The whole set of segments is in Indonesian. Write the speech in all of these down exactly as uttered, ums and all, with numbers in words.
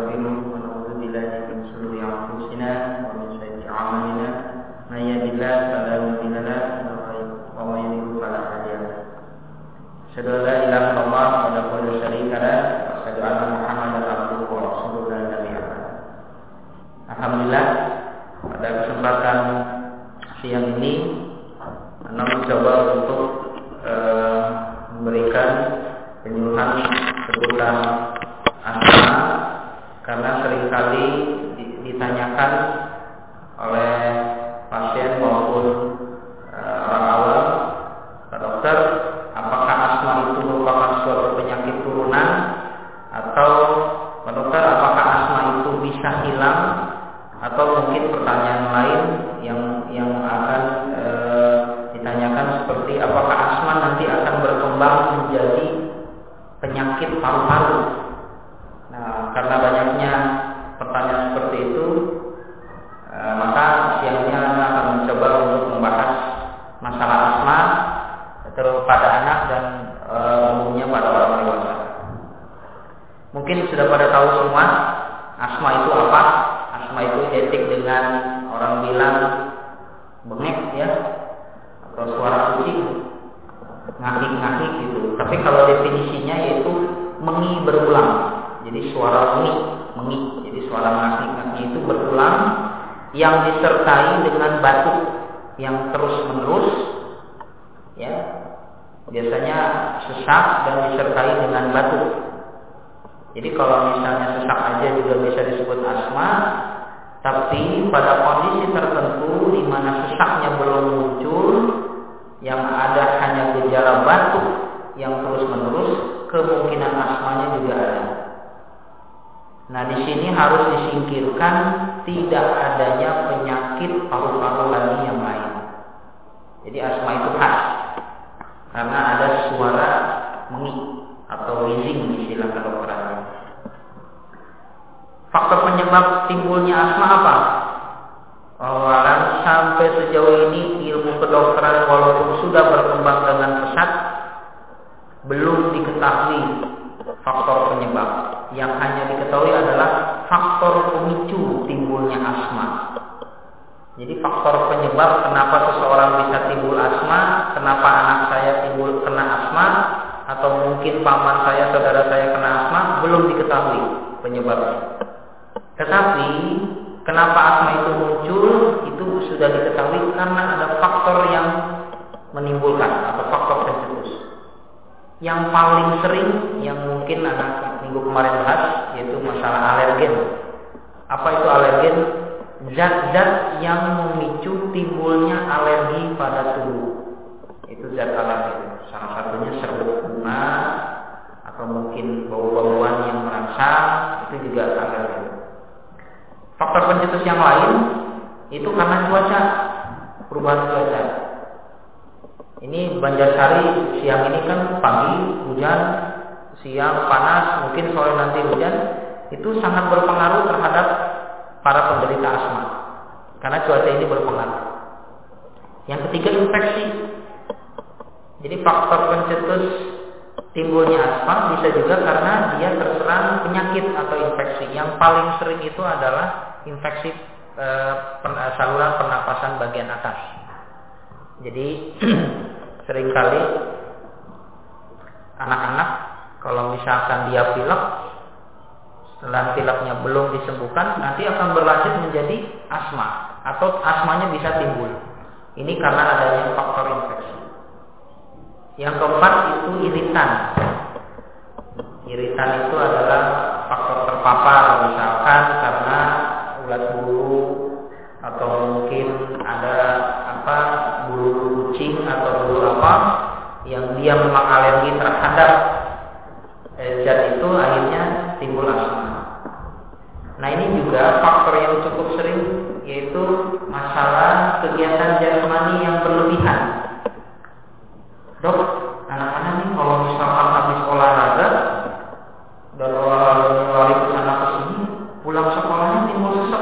ونستغفره ونعوذ بالله من شرور أنفسنا ومن سيئات أعمالنا من يهد الله فلا مضل له ومن يضلل فلا هادي له أشهد أن لا إله إلا الله وحده لا شريك له وأشهد أن محمدا عبده ورسوله لا نبي بعده. Alhamdulillah, pada kesempatan siang ini Anda mencoba untuk e, memberikan penyuluhan seputar asma, karena seringkali ditanyakan oleh pasien maupun e, orang awam, Pak Dokter, apakah asma itu merupakan suatu penyakit turunan, atau Pak Dokter, apakah asma itu bisa hilang, atau mungkin pertanyaan lain yang yang akan e, ditanyakan seperti apakah asma nanti akan berkembang menjadi penyakit paru-paru. Nah, karena banyaknya pertanyaan seperti itu, e, maka siangnya Anda akan mencoba untuk membahas masalah asma terus pada anak dan e, umumnya pada orang dewasa. Mungkin sudah pada tahu semua asma itu apa. Asma itu identik dengan orang bilang bengek ya, atau suara kucing, ngakik-ngakik gitu. Tapi kalau definisinya yaitu mengi berulang. Jadi suara mengi, mengi. Jadi suara ngakik-ngakik itu berulang yang disertai dengan batuk yang terus-menerus ya. Biasanya sesak dan disertai dengan batuk. Jadi kalau misalnya sesak aja juga bisa disebut asma, tapi pada kondisi tertentu di mana sesaknya belum muncul, yang ada hanya gejala batuk yang terus-menerus, kemungkinan asmanya juga ada. Nah, di sini harus disingkirkan tidak adanya penyakit paru-paru lagi yang lain. Jadi asma itu khas karena ada suara mengi atau wheezing istilah kedokteran. Faktor penyebab timbulnya asma apa? Awalan sampai sejauh ini ilmu kedokteran walaupun sudah berkembang dengan pesat, belum diketahui faktor penyebab. Yang hanya diketahui adalah faktor pemicu timbulnya asma. Jadi faktor penyebab kenapa seseorang bisa timbul asma, kenapa anak saya timbul kena asma, atau mungkin paman saya, saudara saya kena asma, belum diketahui penyebabnya. Tetapi kenapa asma itu muncul itu sudah diketahui karena ada faktor yang menimbulkan atau faktor pencetus. Yang paling sering yang mungkin anak minggu kemarin bahas yaitu masalah alergen. Apa itu alergen? Zat-zat yang memicu timbulnya alergi pada tubuh. Itu zat alergen. Salah satunya serbuk bunga atau mungkin bau-bauan yang merangsang, itu juga alergen. Faktor pencetus yang lain itu karena cuaca, perubahan cuaca. Ini Banjarsari siang ini kan pagi hujan, siang panas, mungkin sore nanti hujan. Itu sangat berpengaruh terhadap para penderita asma karena cuaca ini berpengaruh. Yang ketiga, infeksi. Jadi faktor pencetus timbulnya asma bisa juga karena dia terserang penyakit atau infeksi. Yang paling sering itu adalah infeksi e, pen, saluran pernapasan bagian atas. Jadi seringkali anak-anak kalau misalkan dia pilek, setelah pileknya belum disembuhkan, nanti akan berlanjut menjadi asma atau asmanya bisa timbul. Ini karena adanya faktor infeksi. Yang keempat itu iritan. Iritan itu adalah faktor terpapar, misalkan karena ulat bulu atau mungkin ada apa bulu kucing atau bulu apa yang dia memang alergi terhadap eh, zat itu, akhirnya timbul asma. Nah, ini juga faktor yang cukup sering yaitu masalah kegiatan jasmani yang berlebihan. Dok, anak-anak nih kalau misalkan habis olahraga dan olahraganya lari ke sana ke sini, pulang sekolahnya timbul sesek.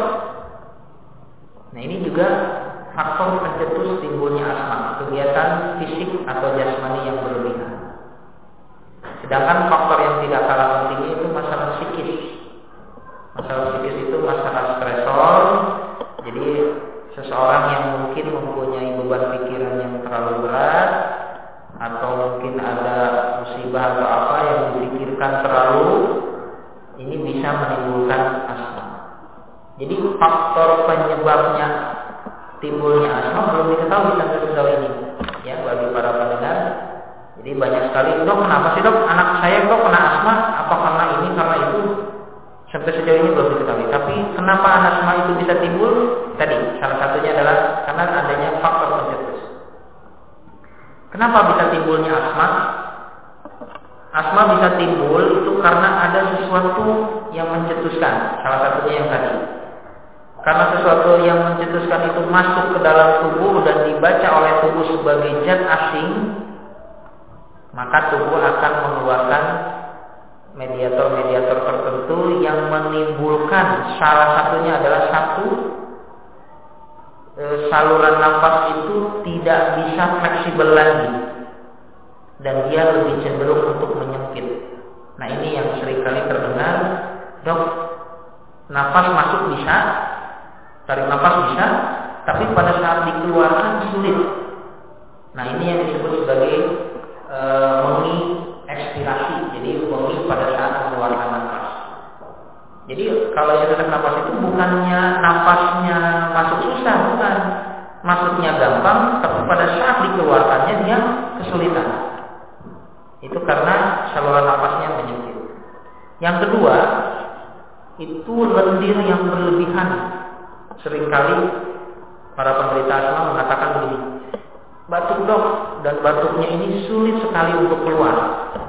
Nah, ini juga faktor pencetus timbulnya asma, kegiatan fisik atau jasmani yang berlebihan. Sedangkan faktor yang tidak kalah pentingnya itu masalah psikis. Masalah psikis itu masalah stresor. Jadi seseorang yang mungkin mempunyai beban pikiran yang terlalu berat, atau mungkin ada musibah atau apa yang dipikirkan terlalu, ini bisa menimbulkan asma. Jadi faktor penyebabnya timbulnya asma belum diketahui sampai sejauh ini, ya, bagi para pendengar. Jadi banyak sekali, dok kenapa sih dok anak saya dok kena asma? Apa karena ini karena itu? Sampai sejauh ini belum diketahui. Tapi kenapa asma itu bisa timbul? Tadi salah satunya adalah karena adanya faktor pencetus. Kenapa bisa timbulnya asma? Asma bisa timbul itu karena ada sesuatu yang mencetuskan. Salah satunya yang tadi. Karena sesuatu yang mencetuskan itu masuk ke dalam tubuh dan dibaca oleh tubuh sebagai zat asing, maka tubuh akan mengeluarkan mediator-mediator tertentu yang menimbulkan, salah satunya adalah satu, e, saluran nafas itu tidak bisa fleksibel lagi dan dia lebih cenderung untuk menyempit. Nah, ini yang seringkali terdengar, dok, nafas masuk bisa, tarik nafas bisa, tapi pada saat dikeluarkan sulit. Nah, ini yang disebut sebagai e, mengi ekspirasi. Jadi mengi pada saat mengeluarkan nafas. Jadi kalau yang tarik nafas itu bukannya nafasnya masuk susah, bukan. Masuknya gampang, tapi pada saat dikeluarkannya dia kesulitan. Itu karena saluran nafasnya menyempit. Yang kedua, itu lendir yang berlebihan. Seringkali para penderita asma mengatakan begini, batuk dok, dan batuknya ini sulit sekali untuk keluar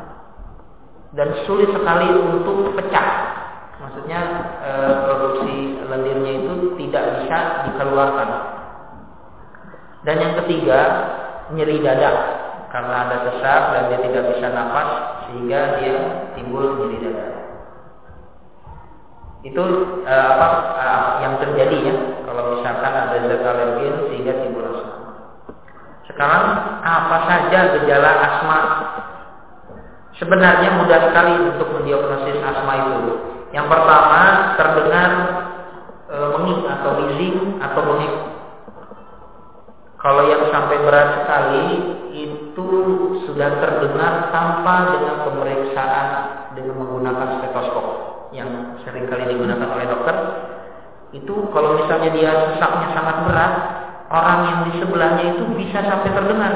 dan sulit sekali untuk pecah. Maksudnya e, produksi lendirnya itu tidak bisa dikeluarkan. Dan yang ketiga, nyeri dada karena ada sesak dan dia tidak bisa nafas sehingga dia timbul nyeri dada. Itu e, apa e, yang terjadi ya kalau misalkan ada zat alergen sehingga timbul asma. Sekarang apa saja gejala asma? Sebenarnya mudah sekali untuk mendiagnosis asma itu. Yang pertama, terdengar e, mengik atau wheezing atau bengek. Kalau yang sampai berat sekali itu sudah terdengar tanpa dengan pemeriksaan dengan menggunakan stetoskop yang seringkali digunakan oleh dokter. Itu kalau misalnya dia sesaknya sangat berat, orang yang di sebelahnya itu bisa sampai terdengar,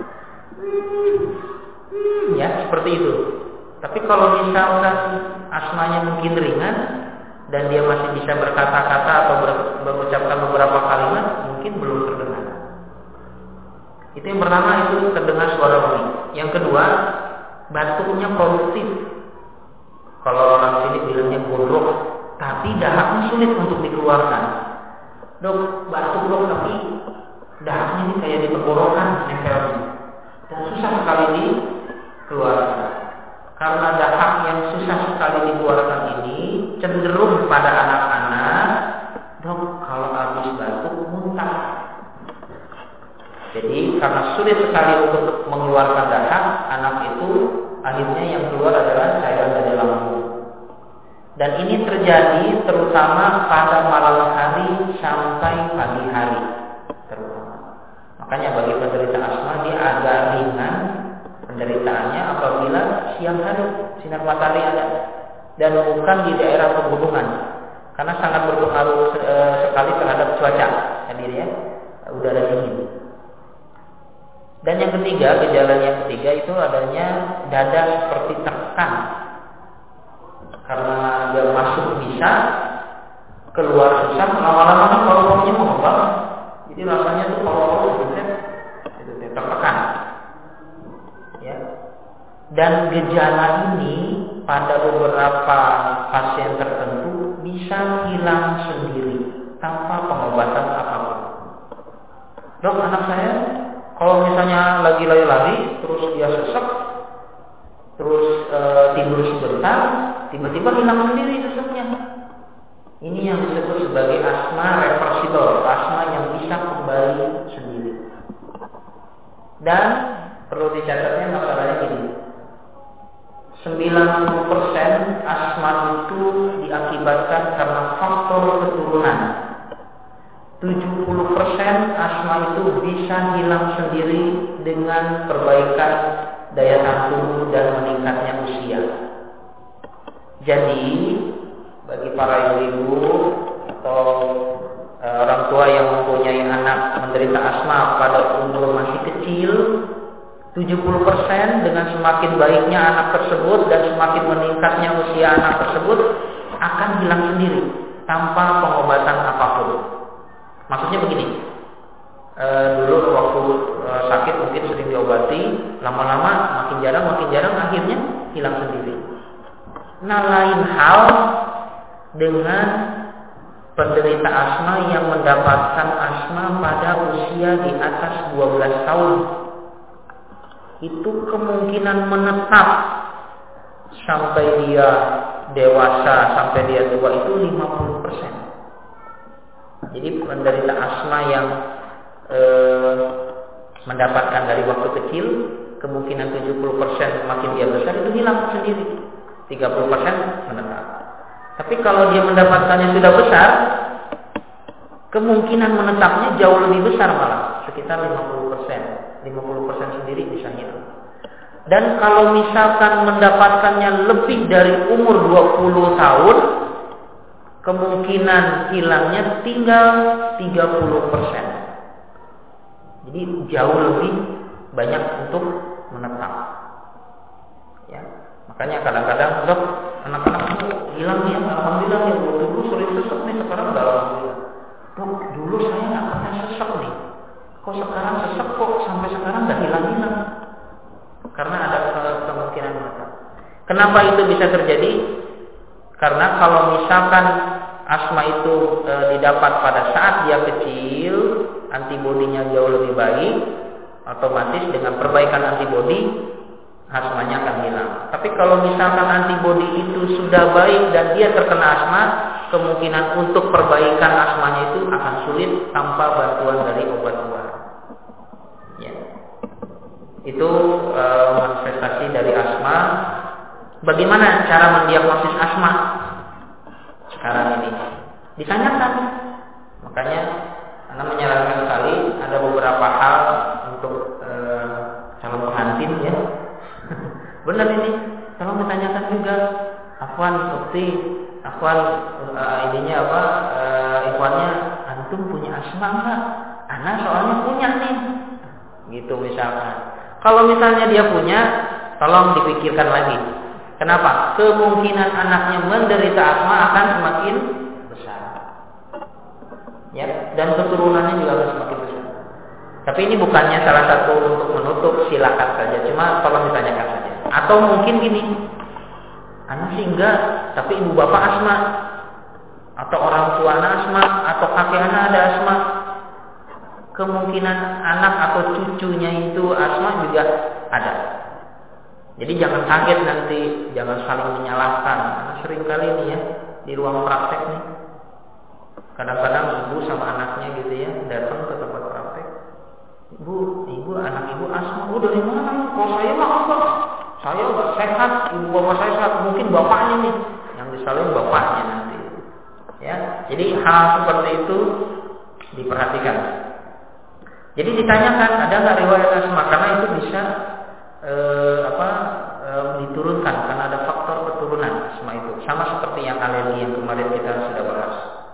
ya seperti itu. Tapi kalau misalkan asmanya mungkin ringan dan dia masih bisa berkata-kata atau ber- mengucapkan beberapa kalimat, mungkin belum terdengar. Itu yang pertama, itu terdengar suara bunyi. Yang kedua, batuknya produktif. Kalau orang sini bilangnya gondrok, tapi dahaknya sulit untuk dikeluarkan. Dok, batuk dok, tapi dahaknya ini kayak di tenggorokan nempelnya dan susah sekali dikeluarkan. Karena dahak yang susah sekali dikeluarkan ini cenderung pada anak-anak, dok, kalau habis batuk muntah. Jadi karena sulit sekali untuk mengeluarkan dahak, anak itu akhirnya yang keluar adalah cairan dari lambung. Dan ini terjadi terutama pada malam hari sampai pagi hari terutama. Makanya bagi penderita asma dia agak ringan penderitaannya apabila siang hari sinar matahari ada dan bukan di daerah pegunungan, karena sangat berpengaruh sekali terhadap cuaca hadir ya, udara dingin. Dan yang ketiga, gejala yang ketiga itu adanya dada seperti tertekan. Karena dia masuk bisa, keluar susah, lama-lama kan paru-parunya mengembang, jadi rasanya tuh paru-paru itu tertekan. Ya. Dan gejala ini pada beberapa pasien tertentu bisa hilang sendiri tanpa pengobatan apapun. Dok, anak saya kalau misalnya lagi lari-lari terus dia sesek, terus e, tidur sebentar, tiba-tiba hilang sendiri seseknya. Ini yang disebut sebagai asma reversible, asma yang bisa kembali sendiri. Dan perlu dicatatnya masalahnya gini, sembilan puluh persen asma itu diakibatkan diakibatkan karena faktor keturunan. tujuh puluh persen asma itu bisa hilang sendiri dengan perbaikan daya tahan tubuh dan meningkatnya usia. Jadi bagi para ibu-ibu atau e, orang tua yang mempunyai anak menderita asma pada umur masih kecil, tujuh puluh persen dengan semakin baiknya anak tersebut dan semakin meningkatnya usia anak tersebut akan hilang sendiri tanpa pengobatan apapun. Maksudnya begini, e, dulu waktu e, sakit mungkin sering diobati, lama-lama makin jarang, makin jarang, akhirnya hilang sendiri. Nah, lain hal dengan penderita asma yang mendapatkan asma pada usia di atas dua belas tahun. Itu kemungkinan menetap sampai dia dewasa, sampai dia tua itu lima puluh persen. Jadi penderita asma yang eh, mendapatkan dari waktu kecil, kemungkinan tujuh puluh persen makin dia besar itu hilang sendiri, tiga puluh persen menetap. Tapi kalau dia mendapatkannya sudah besar, kemungkinan menetapnya jauh lebih besar malah, sekitar lima puluh persen. lima puluh persen sendiri bisa hilang. Dan kalau misalkan mendapatkannya lebih dari umur dua puluh tahun, kemungkinan hilangnya tinggal tiga puluh persen. Jadi jauh lebih banyak untuk menetap. Ya, makanya kadang-kadang dok, anak-anakku hilang ya, alhamdulillah ya, dulu sering sesek nih, sekarang udah alhamdulillah. Dok, dulu saya nggak pernah sesek nih, kok sekarang sesek kok sampai sekarang nggak hilang-hilang? Karena ada kemungkinan menetap. Kenapa itu bisa terjadi? Karena kalau misalkan asma itu e, didapat pada saat dia kecil, antibodinya jauh lebih baik, otomatis dengan perbaikan antibodi asmanya akan hilang. Tapi kalau misalkan antibodi itu sudah baik dan dia terkena asma, kemungkinan untuk perbaikan asmanya itu akan sulit tanpa bantuan dari obat luar. Ya. Itu e, manifestasi dari asma. Bagaimana cara mendiagnosis asma sekarang ini? Ditanyakan. Makanya Anda menyarankan sekali ada beberapa hal untuk e, calon pengantin ya. Benar ini, tolong ditanyakan juga. Afwan, Ukti, Afwan, e, ininya apa? E, Ikhwannya, antum punya asma enggak? Ana soalnya punya nih. Gitu misalkan. Kalau misalnya dia punya, tolong dipikirkan lagi. Kenapa? Kemungkinan anaknya menderita asma akan semakin besar. Ya, dan keturunannya juga akan semakin besar. Tapi ini bukannya salah satu untuk menutup, silakan saja. Cuma tolong ditanyakan saja. Atau mungkin gini, anak sih enggak, tapi ibu bapak asma, atau orang tua anak asma, atau kakek anak ada asma. Kemungkinan anak atau cucunya itu asma juga ada. Jadi jangan kaget nanti, jangan saling menyalahkan. Karena sering kali nih ya di ruang praktek nih, kadang-kadang ibu sama anaknya gitu ya datang ke tempat praktek. Ibu, ibu anak ibu asma. Oh dari mana? Kalau saya mah enggak, saya enggak sehat. Ibu bapak saya sehat. Mungkin bapaknya nih yang disalahin, bapaknya nanti. Ya, jadi hal seperti itu diperhatikan. Jadi ditanyakan ada nggak riwayat asma, karena itu bisa e, apa e, diturunkan karena ada faktor keturunan asma itu, sama seperti yang alergi yang kemarin kita sudah bahas.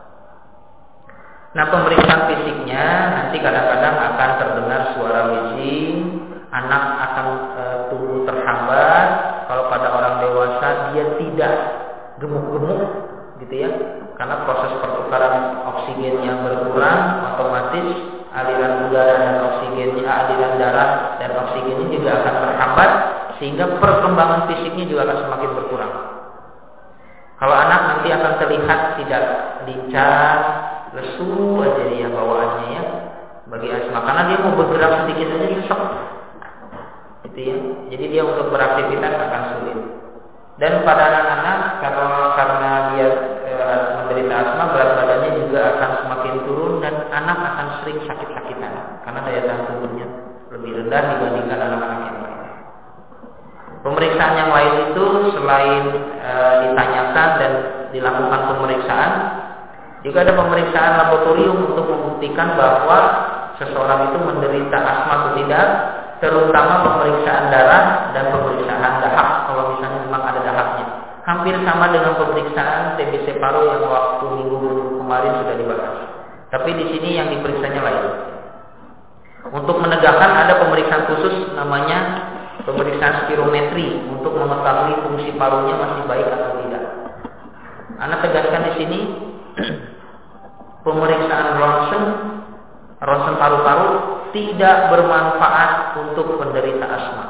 Nah, pemeriksaan fisiknya nanti kadang-kadang akan terdengar suara bising, anak akan e, tumbuh terhambat. Kalau pada orang dewasa dia tidak gemuk-gemuk, gitu ya, karena proses pertukaran oksigen yang berkurang, otomatis aliran udara dan oksigennya, aliran darah dan oksigennya juga akan terhambat, sehingga perkembangan fisiknya juga akan semakin berkurang. Kalau anak nanti akan terlihat tidak lincah, lesu aja dia bawaannya ya, bagi asma, karena dia mau bergerak sedikit aja sesek, gitu ya. Jadi dia untuk beraktivitas akan sulit. Dan pada anak-anak karena karena dia e, menderita asma, berat badannya juga akan semakin turun dan anak akan sering sakit-sakitan karena daya tahan tubuhnya lebih rendah dibandingkan anak-anak yang lain. Pemeriksaan yang lain itu selain e, ditanyakan dan dilakukan pemeriksaan, juga ada pemeriksaan laboratorium untuk membuktikan bahwa seseorang itu menderita asma atau tidak, terutama pemeriksaan darah dan pemeriksaan dahak kalau misalnya memang ada dahaknya. Hampir sama dengan pemeriksaan T B C paru yang waktu minggu kemarin sudah dibahas. Tapi di sini yang diperiksanya lain. Untuk menegakkan ada pemeriksaan khusus namanya pemeriksaan spirometri untuk mengetahui fungsi parunya masih baik atau tidak. Anda tegaskan di sini pemeriksaan ronsen, ronsen paru-paru tidak bermanfaat untuk penderita asma.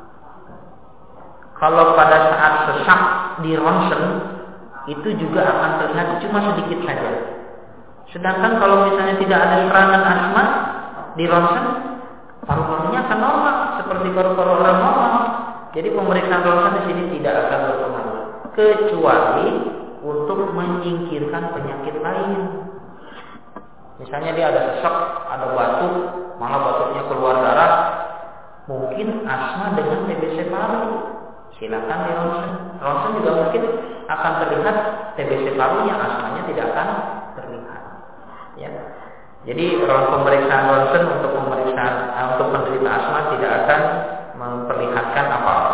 Kalau pada saat sesak di ronsen itu juga akan terlihat cuma sedikit saja. Sedangkan kalau misalnya tidak ada serangan asma di ronsen, paru-parunya akan normal seperti paru-paru orang normal. Jadi pemeriksaan ronsen di sini tidak akan berpengaruh kecuali untuk menyingkirkan penyakit lain. Misalnya dia ada sesak, ada batuk, malah batuknya keluar darah, mungkin asma dengan T B C paru. Silakan di ronsen. Ronsen juga mungkin akan terlihat T B C parunya, asmanya tidak akan terlihat. Ya. Jadi pemeriksaan ronsen untuk pemeriksaan untuk penderita asma tidak akan memperlihatkan apa-apa.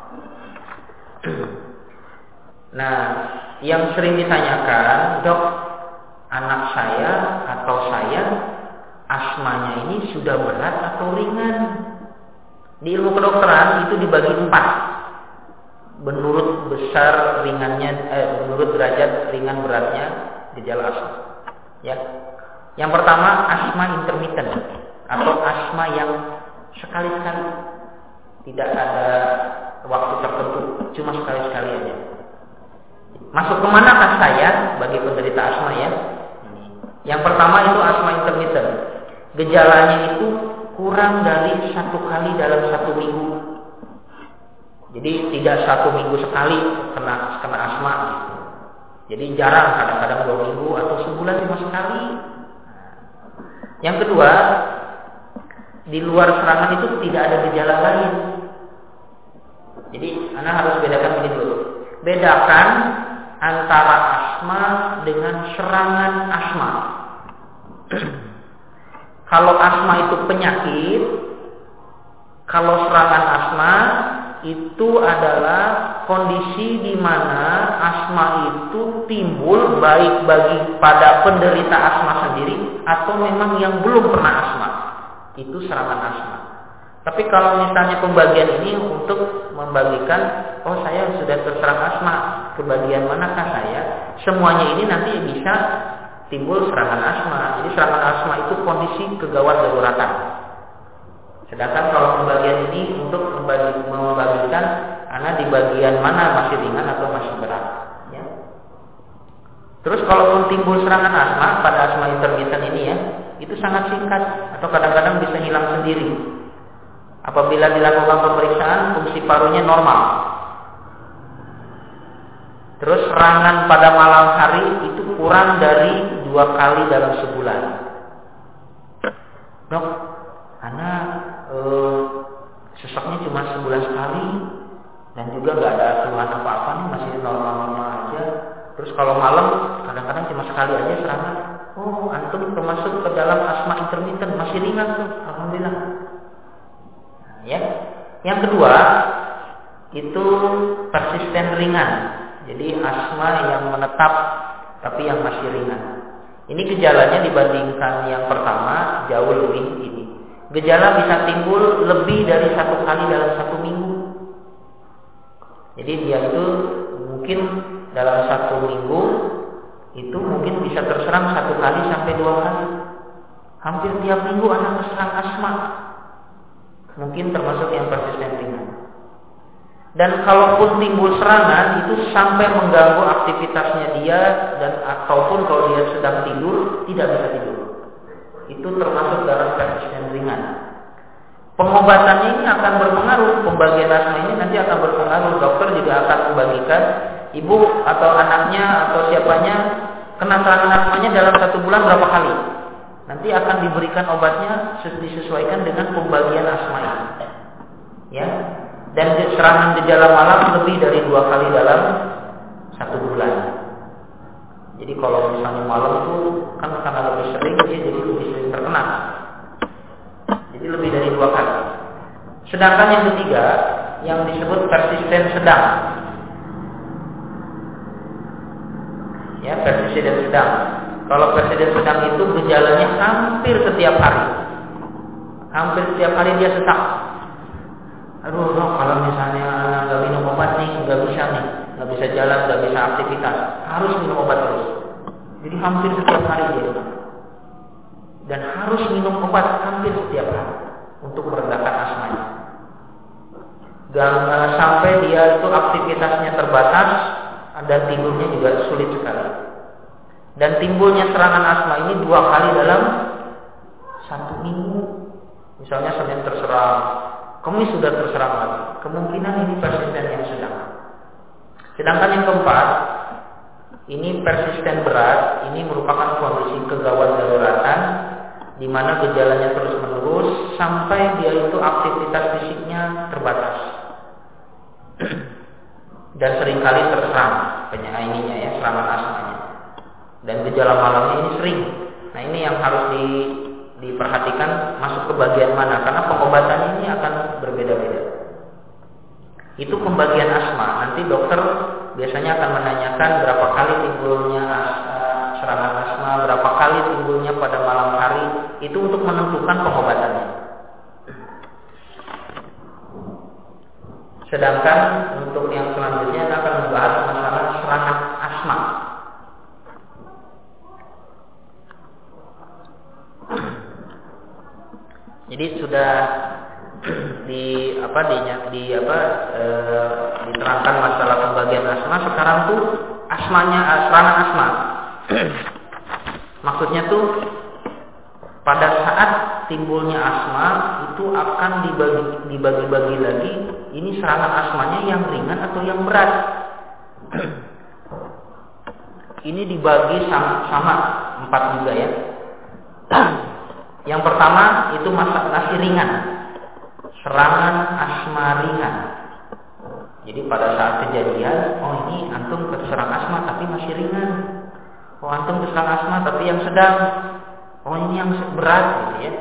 Nah, yang sering ditanyakan, dok, anak saya atau saya asmanya ini sudah berat atau ringan? Di ilmu kedokteran itu dibagi empat. Menurut besar ringannya, eh, menurut derajat ringan beratnya gejala asma. Ya. Yang pertama asma intermittent atau asma yang sekali-sekali, tidak ada waktu tertentu, cuma sekali-sekali aja. Masuk kemanakah saya bagi penderita asma ya? Yang pertama itu asma intermittent. Gejalanya itu kurang dari satu kali dalam satu minggu. Jadi tidak satu minggu sekali kena kena asma gitu. Jadi jarang, kadang-kadang dua minggu atau sebulan cuma sekali. Yang kedua, di luar serangan itu tidak ada gejala lain. Jadi Anda harus bedakan begini dulu. Bedakan antara asma dengan serangan asma. Kalau asma itu penyakit, kalau serangan asma itu adalah kondisi di mana asma itu timbul baik bagi pada penderita asma sendiri atau memang yang belum pernah asma. Itu serangan asma. Tapi kalau misalnya pembagian ini untuk membagikan, oh saya sudah terserang asma, ke bagian manakah saya? Semuanya ini nanti bisa timbul serangan asma. Jadi serangan asma itu kondisi kegawat daruratan. Sedangkan kalau pembagian ini untuk membagi, membagikan anak di bagian mana masih ringan atau masih berat. Ya. Terus kalaupun timbul serangan asma pada asma intermittent ini ya, itu sangat singkat atau kadang-kadang bisa hilang sendiri. Apabila dilakukan pemeriksaan, fungsi parunya normal. Terus serangan pada malam hari itu kurang dari dua kali dalam sebulan. Dok, anak eh, sesaknya cuma sebulan sekali dan juga nggak ada keluhan apa-apa nih, masih normal-normal aja. Terus kalau malam kadang-kadang cuma sekali aja serangan. Oh, antum termasuk ke dalam asma intermittent, masih ringan tuh, alhamdulillah. Ya. Yang kedua itu persisten ringan. Jadi asma yang menetap tapi yang masih ringan. Ini gejalanya dibandingkan yang pertama jauh lebih ini. Gejala bisa timbul lebih dari satu kali dalam satu minggu. Jadi dia itu mungkin dalam satu minggu itu mungkin bisa terserang satu kali sampai dua kali. Hampir tiap minggu anak terserang asma. Mungkin termasuk yang persisten ringan. Dan kalaupun timbul serangan itu sampai mengganggu aktivitasnya dia dan ataupun kalau dia sedang tidur tidak bisa tidur. Itu termasuk dalam persisten ringan. Pengobatannya ini akan berpengaruh, pembagian asma ini nanti akan berpengaruh. Dokter juga akan membagikan ibu atau anaknya atau siapanya kena serangan asmanya dalam satu bulan berapa kali. Nanti akan diberikan obatnya disesuaikan dengan pembagian asma ini. Ya. Dan serangan gejala malam lebih dari dua kali dalam satu bulan. Jadi kalau misalnya malam tuh kan karena lebih sering, dia jadi lebih sering terkena. Jadi lebih dari dua kali. Sedangkan yang ketiga, yang disebut persisten sedang. Ya, persisten sedang. Kalau persisten sedang itu gejalanya hampir setiap hari. Hampir setiap hari dia sesak. Aduh, dok, kalau misalnya nggak minum obat nih, nggak bisa nih, nggak bisa jalan, nggak bisa aktivitas, harus minum obat terus. Jadi hampir setiap hari dia, dan harus minum obat hampir setiap hari untuk meredakan asmanya. Dan uh, sampai dia itu aktivitasnya terbatas, dan tidurnya juga sulit sekali. Dan timbulnya serangan asma ini dua kali dalam satu minggu. Misalnya Senin terserang, Kamis sudah terserang lagi. Kemungkinan ini persisten yang sedang. Sedangkan yang keempat, ini persisten berat. Ini merupakan kondisi kegawat daruratan, di mana gejalanya terus menerus sampai dia itu aktivitas fisiknya terbatas dan seringkali terserang penyakit ininya ya, serangan asmanya. Dan gejala malamnya ini sering. Nah ini yang harus di diperhatikan masuk ke bagian mana, karena pengobatan ini akan berbeda-beda. Itu pembagian asma. Nanti dokter biasanya akan menanyakan berapa kali timbulnya uh, serangan asma, berapa kali timbulnya pada malam hari. Itu untuk menentukan pengobatannya. Sedangkan untuk yang selanjutnya akan membahas masalah serangan asma. Jadi sudah di apa di, di apa e, diterangkan masalah pembagian asma. Sekarang tuh asmanya serangan asma. Maksudnya tuh pada saat timbulnya asma itu akan dibagi dibagi-bagi lagi. Ini serangan asmanya yang ringan atau yang berat. Ini dibagi sama, sama empat juga ya. Yang pertama itu masa masih ringan, serangan asma ringan. Jadi pada saat kejadian, oh ini antum keserang asma tapi masih ringan. Oh antum keserang asma tapi yang sedang. Oh ini yang berat gitu ya.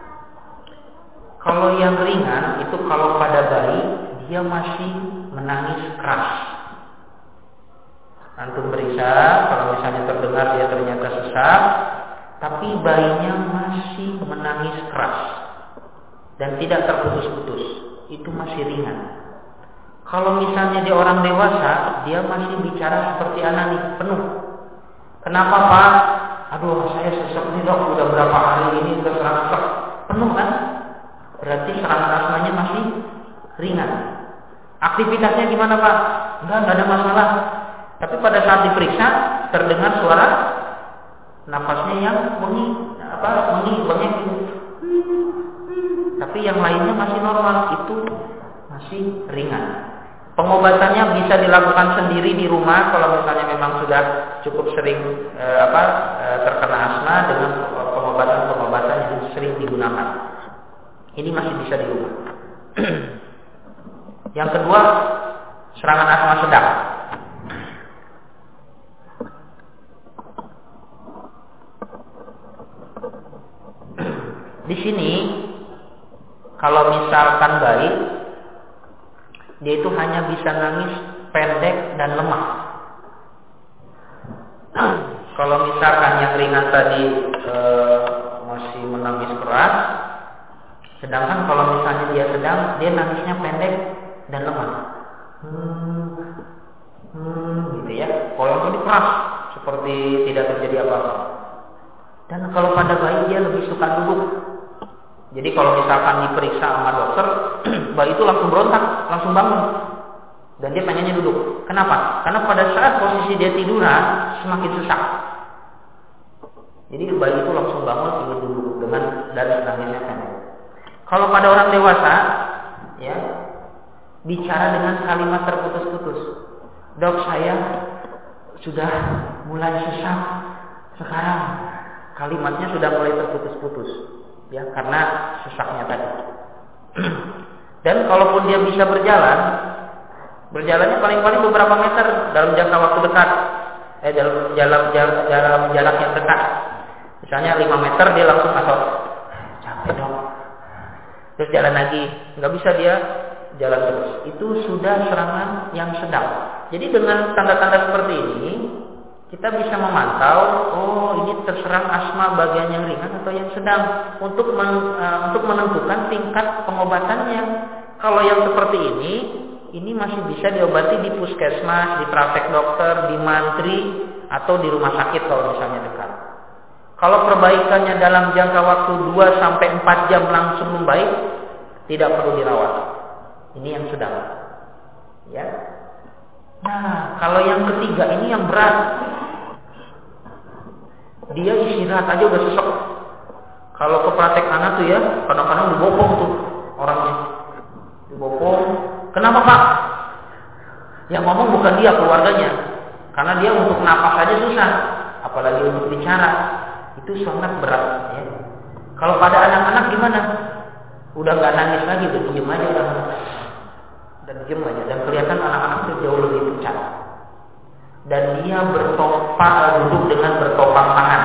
Kalau yang ringan itu kalau pada bayi dia masih menangis keras. Antum periksa, kalau misalnya terdengar dia ternyata sesak, tapi bayinya masih menangis keras dan tidak terputus-putus, itu masih ringan. Kalau misalnya dia orang dewasa, dia masih bicara seperti anak nih, penuh. Kenapa Pak? Aduh saya sesak nih dok, udah berapa hari ini udah sesak, penuh kan? Berarti serangan asmanya masih ringan. Aktivitasnya gimana Pak? Enggak, enggak ada masalah. Tapi pada saat diperiksa terdengar suara nafasnya yang bunyi apa bunyi bengek. Tapi yang lainnya masih normal, itu masih ringan. Pengobatannya bisa dilakukan sendiri di rumah kalau misalnya memang sudah cukup sering eh, apa eh, terkena asma, dengan pengobatan-pengobatan yang sering digunakan. Ini masih bisa di rumah. Yang kedua, serangan asma sedang. Di sini kalau misalkan bayi, dia itu hanya bisa nangis pendek dan lemah. Kalau misalkan yang ringan tadi e, masih menangis keras, sedangkan kalau misalnya dia sedang, dia nangisnya pendek dan lemah. Hmm, hmm, gitu ya. Kalau ini keras, seperti tidak terjadi apa-apa. Dan kalau pada bayi dia lebih suka duduk. Jadi kalau misalkan diperiksa sama dokter, bayi itu langsung berontak, langsung bangun. Dan dia pengennya duduk. Kenapa? Karena pada saat posisi dia tiduran, semakin sesak. Jadi bayi itu langsung bangun, ingin duduk dengan dan nangisnya pendek. Kalau pada orang dewasa, ya, bicara dengan kalimat terputus-putus. Dok, saya sudah mulai sesak sekarang. Kalimatnya sudah mulai terputus-putus. Ya, karena sesaknya tadi. Dan kalaupun dia bisa berjalan, berjalannya paling-paling beberapa meter dalam jangka waktu dekat, eh dalam jalan jarak, dalam jarak yang dekat. Misalnya lima meter dia langsung asal capek dong. Terus jalan lagi, nggak bisa dia jalan terus. Itu sudah serangan yang sedang. Jadi dengan tanda-tanda seperti ini, kita bisa memantau, oh ini terserang asma bagian yang ringan atau yang sedang, untuk men, uh, untuk menentukan tingkat pengobatannya. Kalau yang seperti ini, ini masih bisa diobati di puskesmas, di praktek dokter, di mantri, atau di rumah sakit kalau misalnya dekat. Kalau perbaikannya dalam jangka waktu dua sampai empat jam langsung membaik, tidak perlu dirawat. Ini yang sedang. Ya. Nah, kalau yang ketiga ini yang berat. Dia istirahat aja udah sesek. Kalau ke praktek anak tuh ya, kadang-kadang dibopong tuh orangnya. Dibopong. Kenapa Pak? Yang ngomong bukan dia, keluarganya. Karena dia untuk napas aja susah, apalagi untuk bicara. Itu sangat berat. Ya. Kalau pada anak-anak gimana? Udah nggak nangis lagi, udah diem aja, udah dan diem aja. Dan kelihatan anak-anak itu jauh lebih pucat. Dan dia bertopang, duduk dengan bertopang tangan.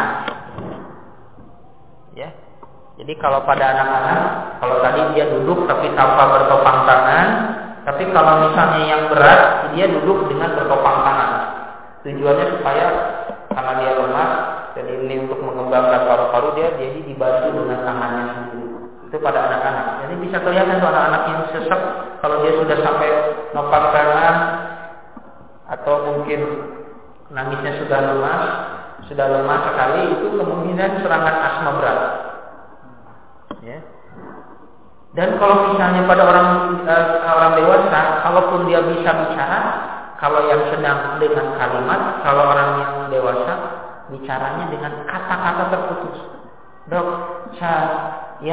Ya. Jadi kalau pada anak-anak, kalau tadi dia duduk tapi tanpa bertopang tangan, tapi kalau misalnya yang berat, dia duduk dengan bertopang tangan. Tujuannya supaya karena dia lemah, jadi ini untuk mengembangkan paru-paru dia, jadi dibantu dengan tangannya sendiri. Itu pada anak-anak. Jadi bisa kelihatan tuh anak-anak yang sesek kalau dia sudah sampai nopang tangan atau mungkin nangisnya sudah lemas, sudah lemah sekali, itu kemungkinan serangan asma berat. Ya. Dan kalau misalnya pada orang uh, orang dewasa, kalaupun dia bisa bicara, kalau yang sedang dengan kalimat, kalau orang yang dewasa bicaranya dengan kata-kata terputus. Dok, saya,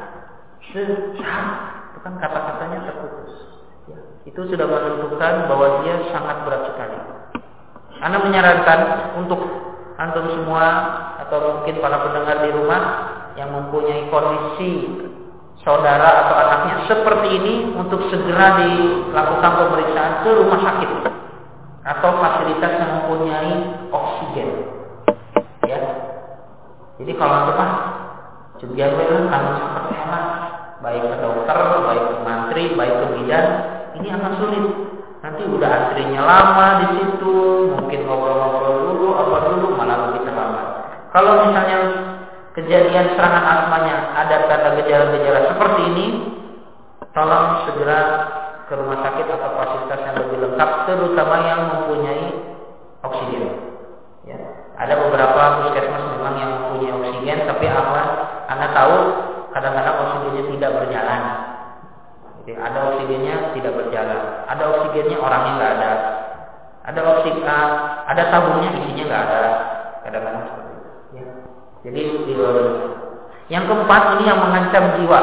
sesah, itu kan kata-katanya terputus. Ya, itu sudah menentukan bahwa dia sangat berat sekali. Anda menyarankan untuk antum semua atau mungkin para pendengar di rumah yang mempunyai kondisi saudara atau anaknya seperti ini untuk segera dilakukan pemeriksaan ke rumah sakit atau fasilitas yang mempunyai oksigen. Ya. Jadi kalau antum ah juga memang kami seperti apa, baik ke dokter, baik ke mantri, baik ke bidan, ini akan sulit. Nanti udah antrinya lama di situ, mungkin ngobrol-ngobrol dulu, apa dulu, malah lebih terlambat. Kalau misalnya kejadian serangan asmanya ada tanda gejala-gejala seperti ini, tolong segera ke rumah sakit atau fasilitas yang lebih lengkap, terutama yang mempunyai oksigen. Ya. Ada beberapa puskesmas memang yang mempunyai oksigen, tapi apa? Anda tahu kadang-kadang oksigennya tidak berjalan. Jadi ada oksigennya tidak berjalan, ada oksigennya orangnya nggak ada, ada oksigen, ada tabungnya isinya nggak ada, kadang-kadang seperti itu. Ya. Jadi di luar. Yang keempat ini yang mengancam jiwa.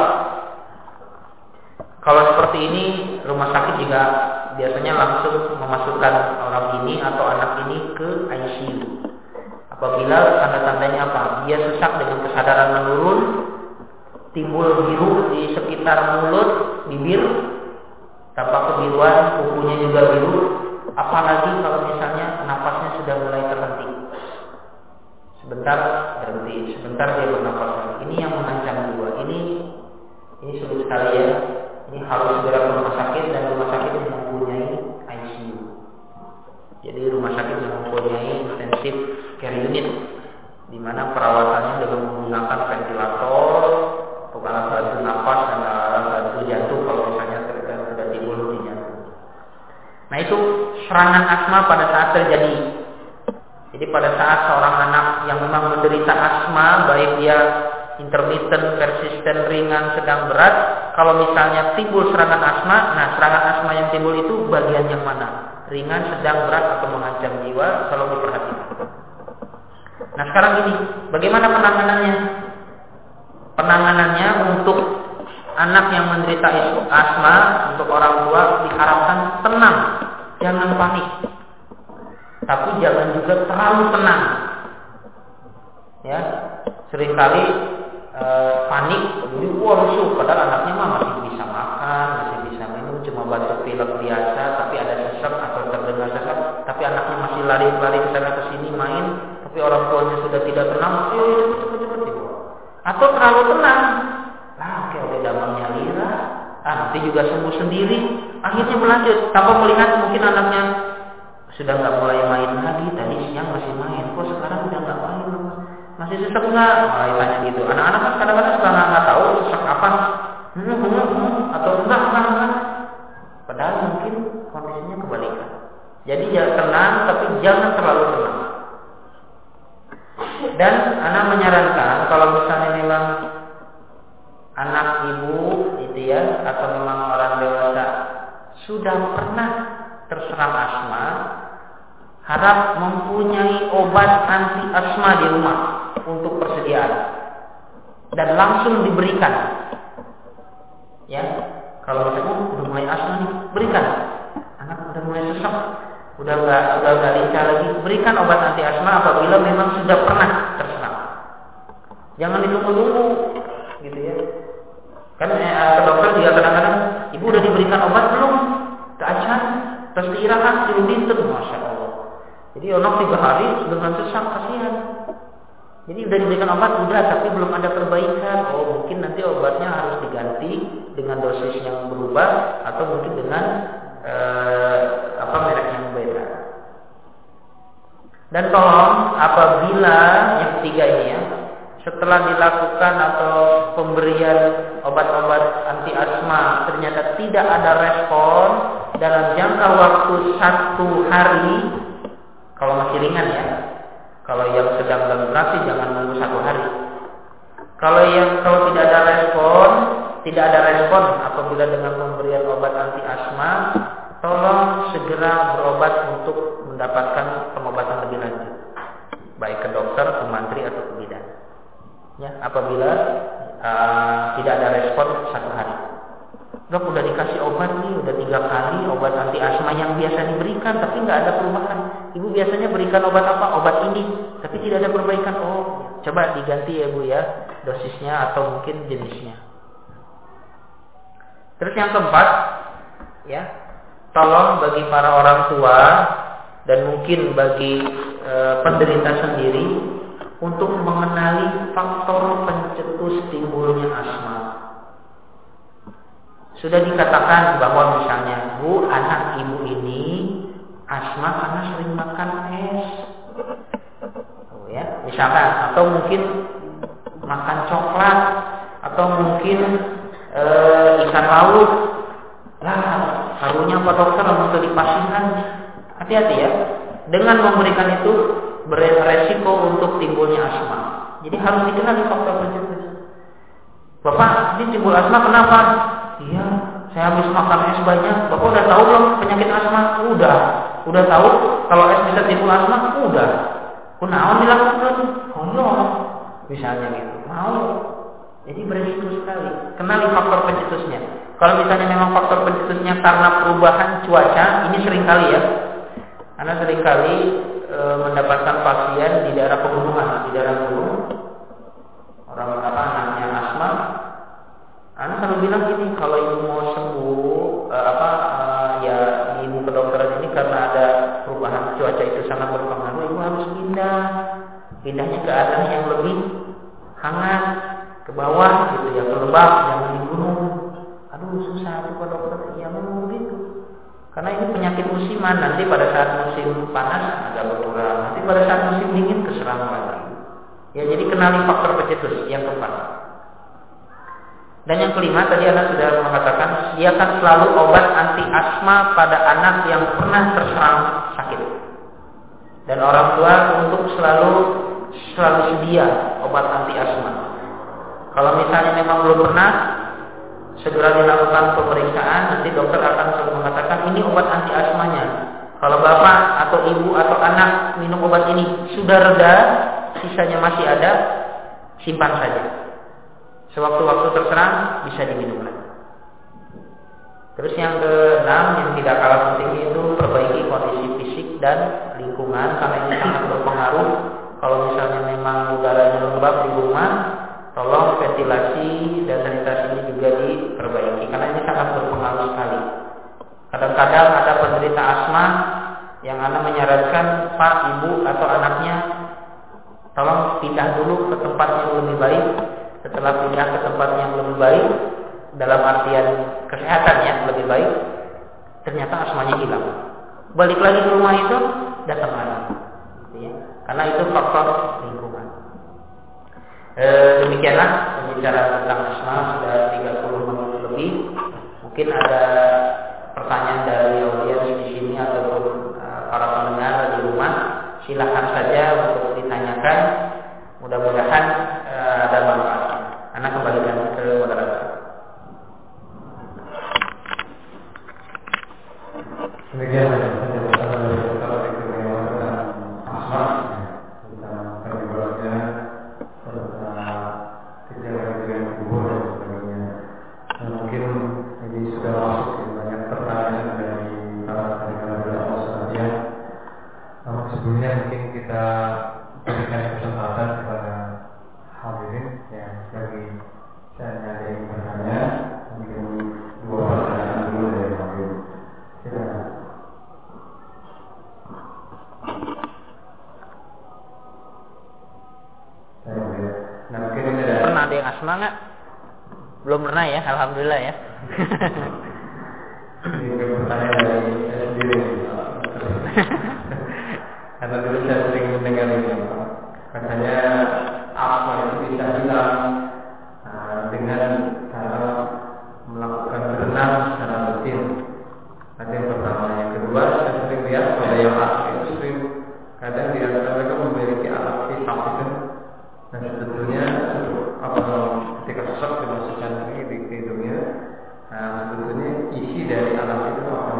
Kalau seperti ini rumah sakit juga biasanya langsung memasukkan orang ini atau anak ini ke I C U. Apabila tanda-tandanya apa? Dia sesak dengan kesadaran menurun, timbul biru di sekitar mulut, bibir, tampak kebiruan, kukunya juga biru. Apalagi kalau misalnya napasnya sudah mulai terhenti. Sebentar berhenti, sebentar dia bernapas lagi. Ini yang mengancam jiwa. Ini ini sulit sekali ya. Ini harus segera ke rumah sakit dan rumah sakit yang mempunyai I C U. Jadi rumah sakit yang mempunyai intensive care unit, di mana perawatannya dengan menggunakan ventilator, untuk alat bantu nafas dan alat bantu jantung kalau misalnya sudah timbul di jantung. Nah itu serangan asma pada saat terjadi. Jadi pada saat seorang anak yang memang menderita asma, baik dia intermittent, persisten, ringan, sedang, berat, kalau misalnya timbul serangan asma, nah serangan asma yang timbul itu bagian yang mana? Ringan, sedang, berat, atau mengancam jiwa, selalu diperhatikan. Nah sekarang ini, bagaimana penanganannya? Penanganannya untuk anak yang menderita asma, untuk orang tua diharapkan tenang, jangan panik. Tapi jangan juga terlalu tenang. Ya, seringkali e, panik, jadi wah rusuh, padahal anaknya mah masih bisa makan, masih batuk pilek biasa, tapi ada sesak atau terdengar sesak, tapi anaknya masih lari-lari ke sana ke sini main, tapi orang tuanya sudah tidak tenang, ayo cepet-cepet dibawa. Atau terlalu tenang, lah kayak udah damangnya lira, ah nanti juga sembuh sendiri. Akhirnya berlanjut tanpa melihat mungkin anaknya sudah nggak mulai main lagi, tadi siang masih main, kok sekarang udah nggak main, masih sesak nggak? Mulai tanya gitu. Anak-anak kan kadang-kadang suka nggak tahu sesak apa, hmm, hmm, hmm, atau enggak, enggak, enggak. Padahal mungkin kondisinya kebalikan. Jadi ya tenang, tapi jangan terlalu tenang. Dan anak menyarankan kalau misalnya memang anak ibu itu ya, atau memang orang dewasa sudah pernah terserang asma, harap mempunyai obat anti asma di rumah untuk persediaan dan langsung diberikan. Ya, kalau misalnya udah mulai asma nih, berikan. Anak udah mulai sesak, udah nggak udah nggak lincah lagi, berikan obat anti asma apabila memang sudah pernah terserang. Jangan ditunggu-tunggu, gitu ya. Kan eh, ke dokter juga kadang-kadang ibu udah diberikan obat belum? Keacan, terus diirahan, tilu dinten, masya Allah. Jadi onok tiga hari dengan sesak, kasihan. Jadi udah diberikan obat, udah, tapi belum ada perbaikan. Oh, mungkin nanti obatnya harus diganti dengan dosis yang berubah atau mungkin dengan eh, apa merek yang beda. Dan tolong apabila yang ketiga ini ya, setelah dilakukan atau pemberian obat-obat anti asma ternyata tidak ada respon dalam jangka waktu satu hari, kalau masih ringan ya. Kalau yang sedang dan berat sih jangan nunggu satu hari. Kalau yang kalau tidak ada respon, tidak ada respon apabila dengan pemberian obat anti asma, tolong segera berobat untuk mendapatkan pengobatan lebih lanjut, baik ke dokter, ke mantri atau ke bidan. Ya, apabila uh, tidak ada respon satu hari. Dok, udah dikasih obat nih, udah tiga kali obat anti asma yang biasa diberikan, tapi nggak ada perubahan. Ibu biasanya berikan obat apa? Obat ini, tapi tidak ada perbaikan. Oh, coba diganti ya Bu ya, dosisnya atau mungkin jenisnya. Terus yang keempat, ya, tolong bagi para orang tua dan mungkin bagi e, penderita sendiri untuk mengenali faktor pencetus timbulnya asma. Sudah dikatakan bahwa misalnya, Bu, anak ibu ini asma karena sering makan es, oh, ya, misalkan, atau mungkin makan coklat, atau mungkin e, ikan laut. Lah, harunya Pak Dokter untuk dipasangkan. Hati-hati ya, dengan memberikan itu beresiko untuk timbulnya asma. Jadi harus dikenali faktor pencetus. Bapak, ini timbul asma kenapa? Iya, saya habis makan es banyak. Bapak udah tahu belum penyakit asma? Udah. Udah tahu kalau es bisa timbul asma? Udah. Kunaon dilakukan? Oh iya, misalnya gitu. Mau. Jadi berisiko sekali. Kenali faktor pencetusnya. Kalau misalnya memang faktor pencetusnya karena perubahan cuaca, ini sering kali ya. Karena sering kali e, mendapatkan pasien di daerah pegunungan, di daerah gunung, orang apa anaknya asma. Anak selalu bilang gini, kalau ibu mau sembuh, eh, apa eh, ya ibu kedokteran ini karena ada perubahan cuaca itu sangat berpengaruh, ibu harus pindah, pindahnya ke arah yang lebih hangat, ke bawah gitu ya, ke lembab, jangan di gunung. Aduh susah tuh Pak Dokter, ya memang begitu. Karena ini penyakit musiman, nanti pada saat musim panas agak berkurang, nanti pada saat musim dingin keserang lagi. Ya jadi kenali faktor pencetus yang keempat. Dan yang kelima tadi anak sudah mengatakan sediakan selalu obat anti asma pada anak yang pernah terserang sakit. Dan orang tua untuk selalu selalu sedia obat anti asma. Kalau misalnya memang belum pernah, segera dilakukan pemeriksaan, nanti dokter akan selalu mengatakan ini obat anti asmanya. Kalau bapak atau ibu atau anak minum obat ini sudah reda, sisanya masih ada, simpan saja. Sewaktu-waktu terserang bisa diminum lagi. Terus yang keenam yang tidak kalah penting itu perbaiki kondisi fisik dan lingkungan karena ini sangat berpengaruh. Kalau misalnya memang udaranya lembab di rumah, tolong ventilasi dan sanitasi ini juga diperbaiki karena ini sangat berpengaruh sekali. Kadang-kadang ada penderita asma yang Anda menyarankan, Pak, Ibu atau anaknya tolong pindah dulu ke tempat yang lebih baik. Setelah pindah ke tempat yang lebih baik, dalam artian kesehatan yang lebih baik, ternyata asmanya hilang. Balik lagi ke rumah itu, datang lagi, ya. Karena itu faktor lingkungan. E, demikianlah pembicaraan tentang asma, sudah tiga puluh menit lebih. Mungkin ada pertanyaan dari audiens di sini ataupun uh, para pendengar di rumah, silakan saja untuk ditanyakan. Mudah-mudahan uh, ada manfaat. Anak kembalikan ke moderator. Demikian saja penjelasan dari Dokter Istimewa tentang asma, tentang penyebabnya, tentang kejadian-kejadian kubur dan sebagainya. Dan mungkin ini sudah masuk ke banyak pertanyaan dari para pendengar Allah sekalian. Namun sebelumnya mungkin kita berikan kesempatan kepada hadirin yang lagi saya ada yang bertanya, mungkin dua pertanyaan dulu dari hadirin. Silakan. Nah, mungkin ini ada. Pernah ada yang asma nggak? Belum pernah ya, alhamdulillah ya. Ini pertanyaan dari saya sendiri. Karena dulu saya sering mendengar ini, katanya asma itu bisa hilang uh, dengan cara melakukan berenang secara rutin. Ada yang pertama, yang kedua saya sering lihat pada yang asma itu sering kadang di antara mereka memiliki alat hisap itu. Nah sebetulnya apa ketika sesak dimasukkan lagi di hidungnya, nah sebetulnya isi dari alat itu apa?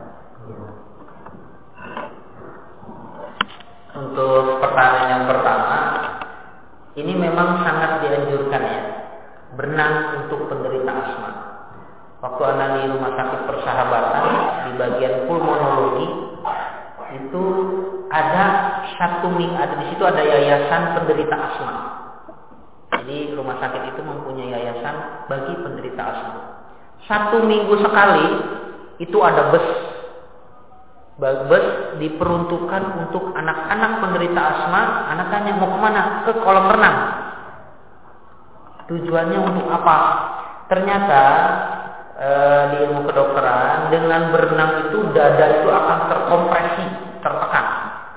Untuk pertanyaan yang pertama, ini memang sangat dianjurkan ya, berenang untuk penderita asma. Waktu Anda di rumah sakit Persahabatan di bagian pulmonologi itu ada satu minggu, ada di situ ada yayasan penderita asma. Jadi rumah sakit itu mempunyai yayasan bagi penderita asma. Satu minggu sekali itu ada bus. Bus diperuntukkan untuk anak-anak penderita asma. Anak tanya mau kemana? Ke kolam renang. Tujuannya untuk apa? Ternyata e, di ilmu kedokteran dengan berenang itu dada itu akan terkompresi, tertekan.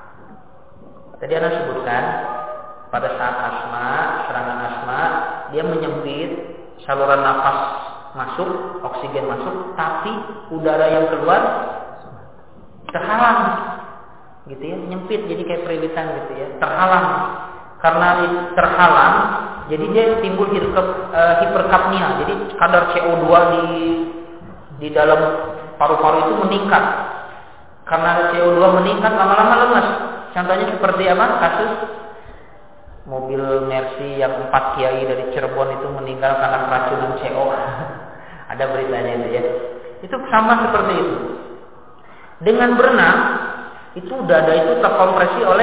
Tadi Anda sebutkan pada saat asma, serangan asma, dia menyempit saluran nafas masuk, oksigen masuk, tapi udara yang keluar terhalang, gitu ya, nyempit, jadi kayak periwitan gitu ya, terhalang. Karena terhalang, jadi dia timbul hiperkapnia, jadi kadar C O dua di di dalam paru-paru itu meningkat. Karena C O dua meningkat, lama-lama lemas. Contohnya seperti apa? Kasus mobil Mercy yang empat kiai dari Cirebon itu meninggal karena keracunan C O. Ada beritanya itu ya. Itu sama seperti itu. Dengan berenang itu dada itu terkompresi oleh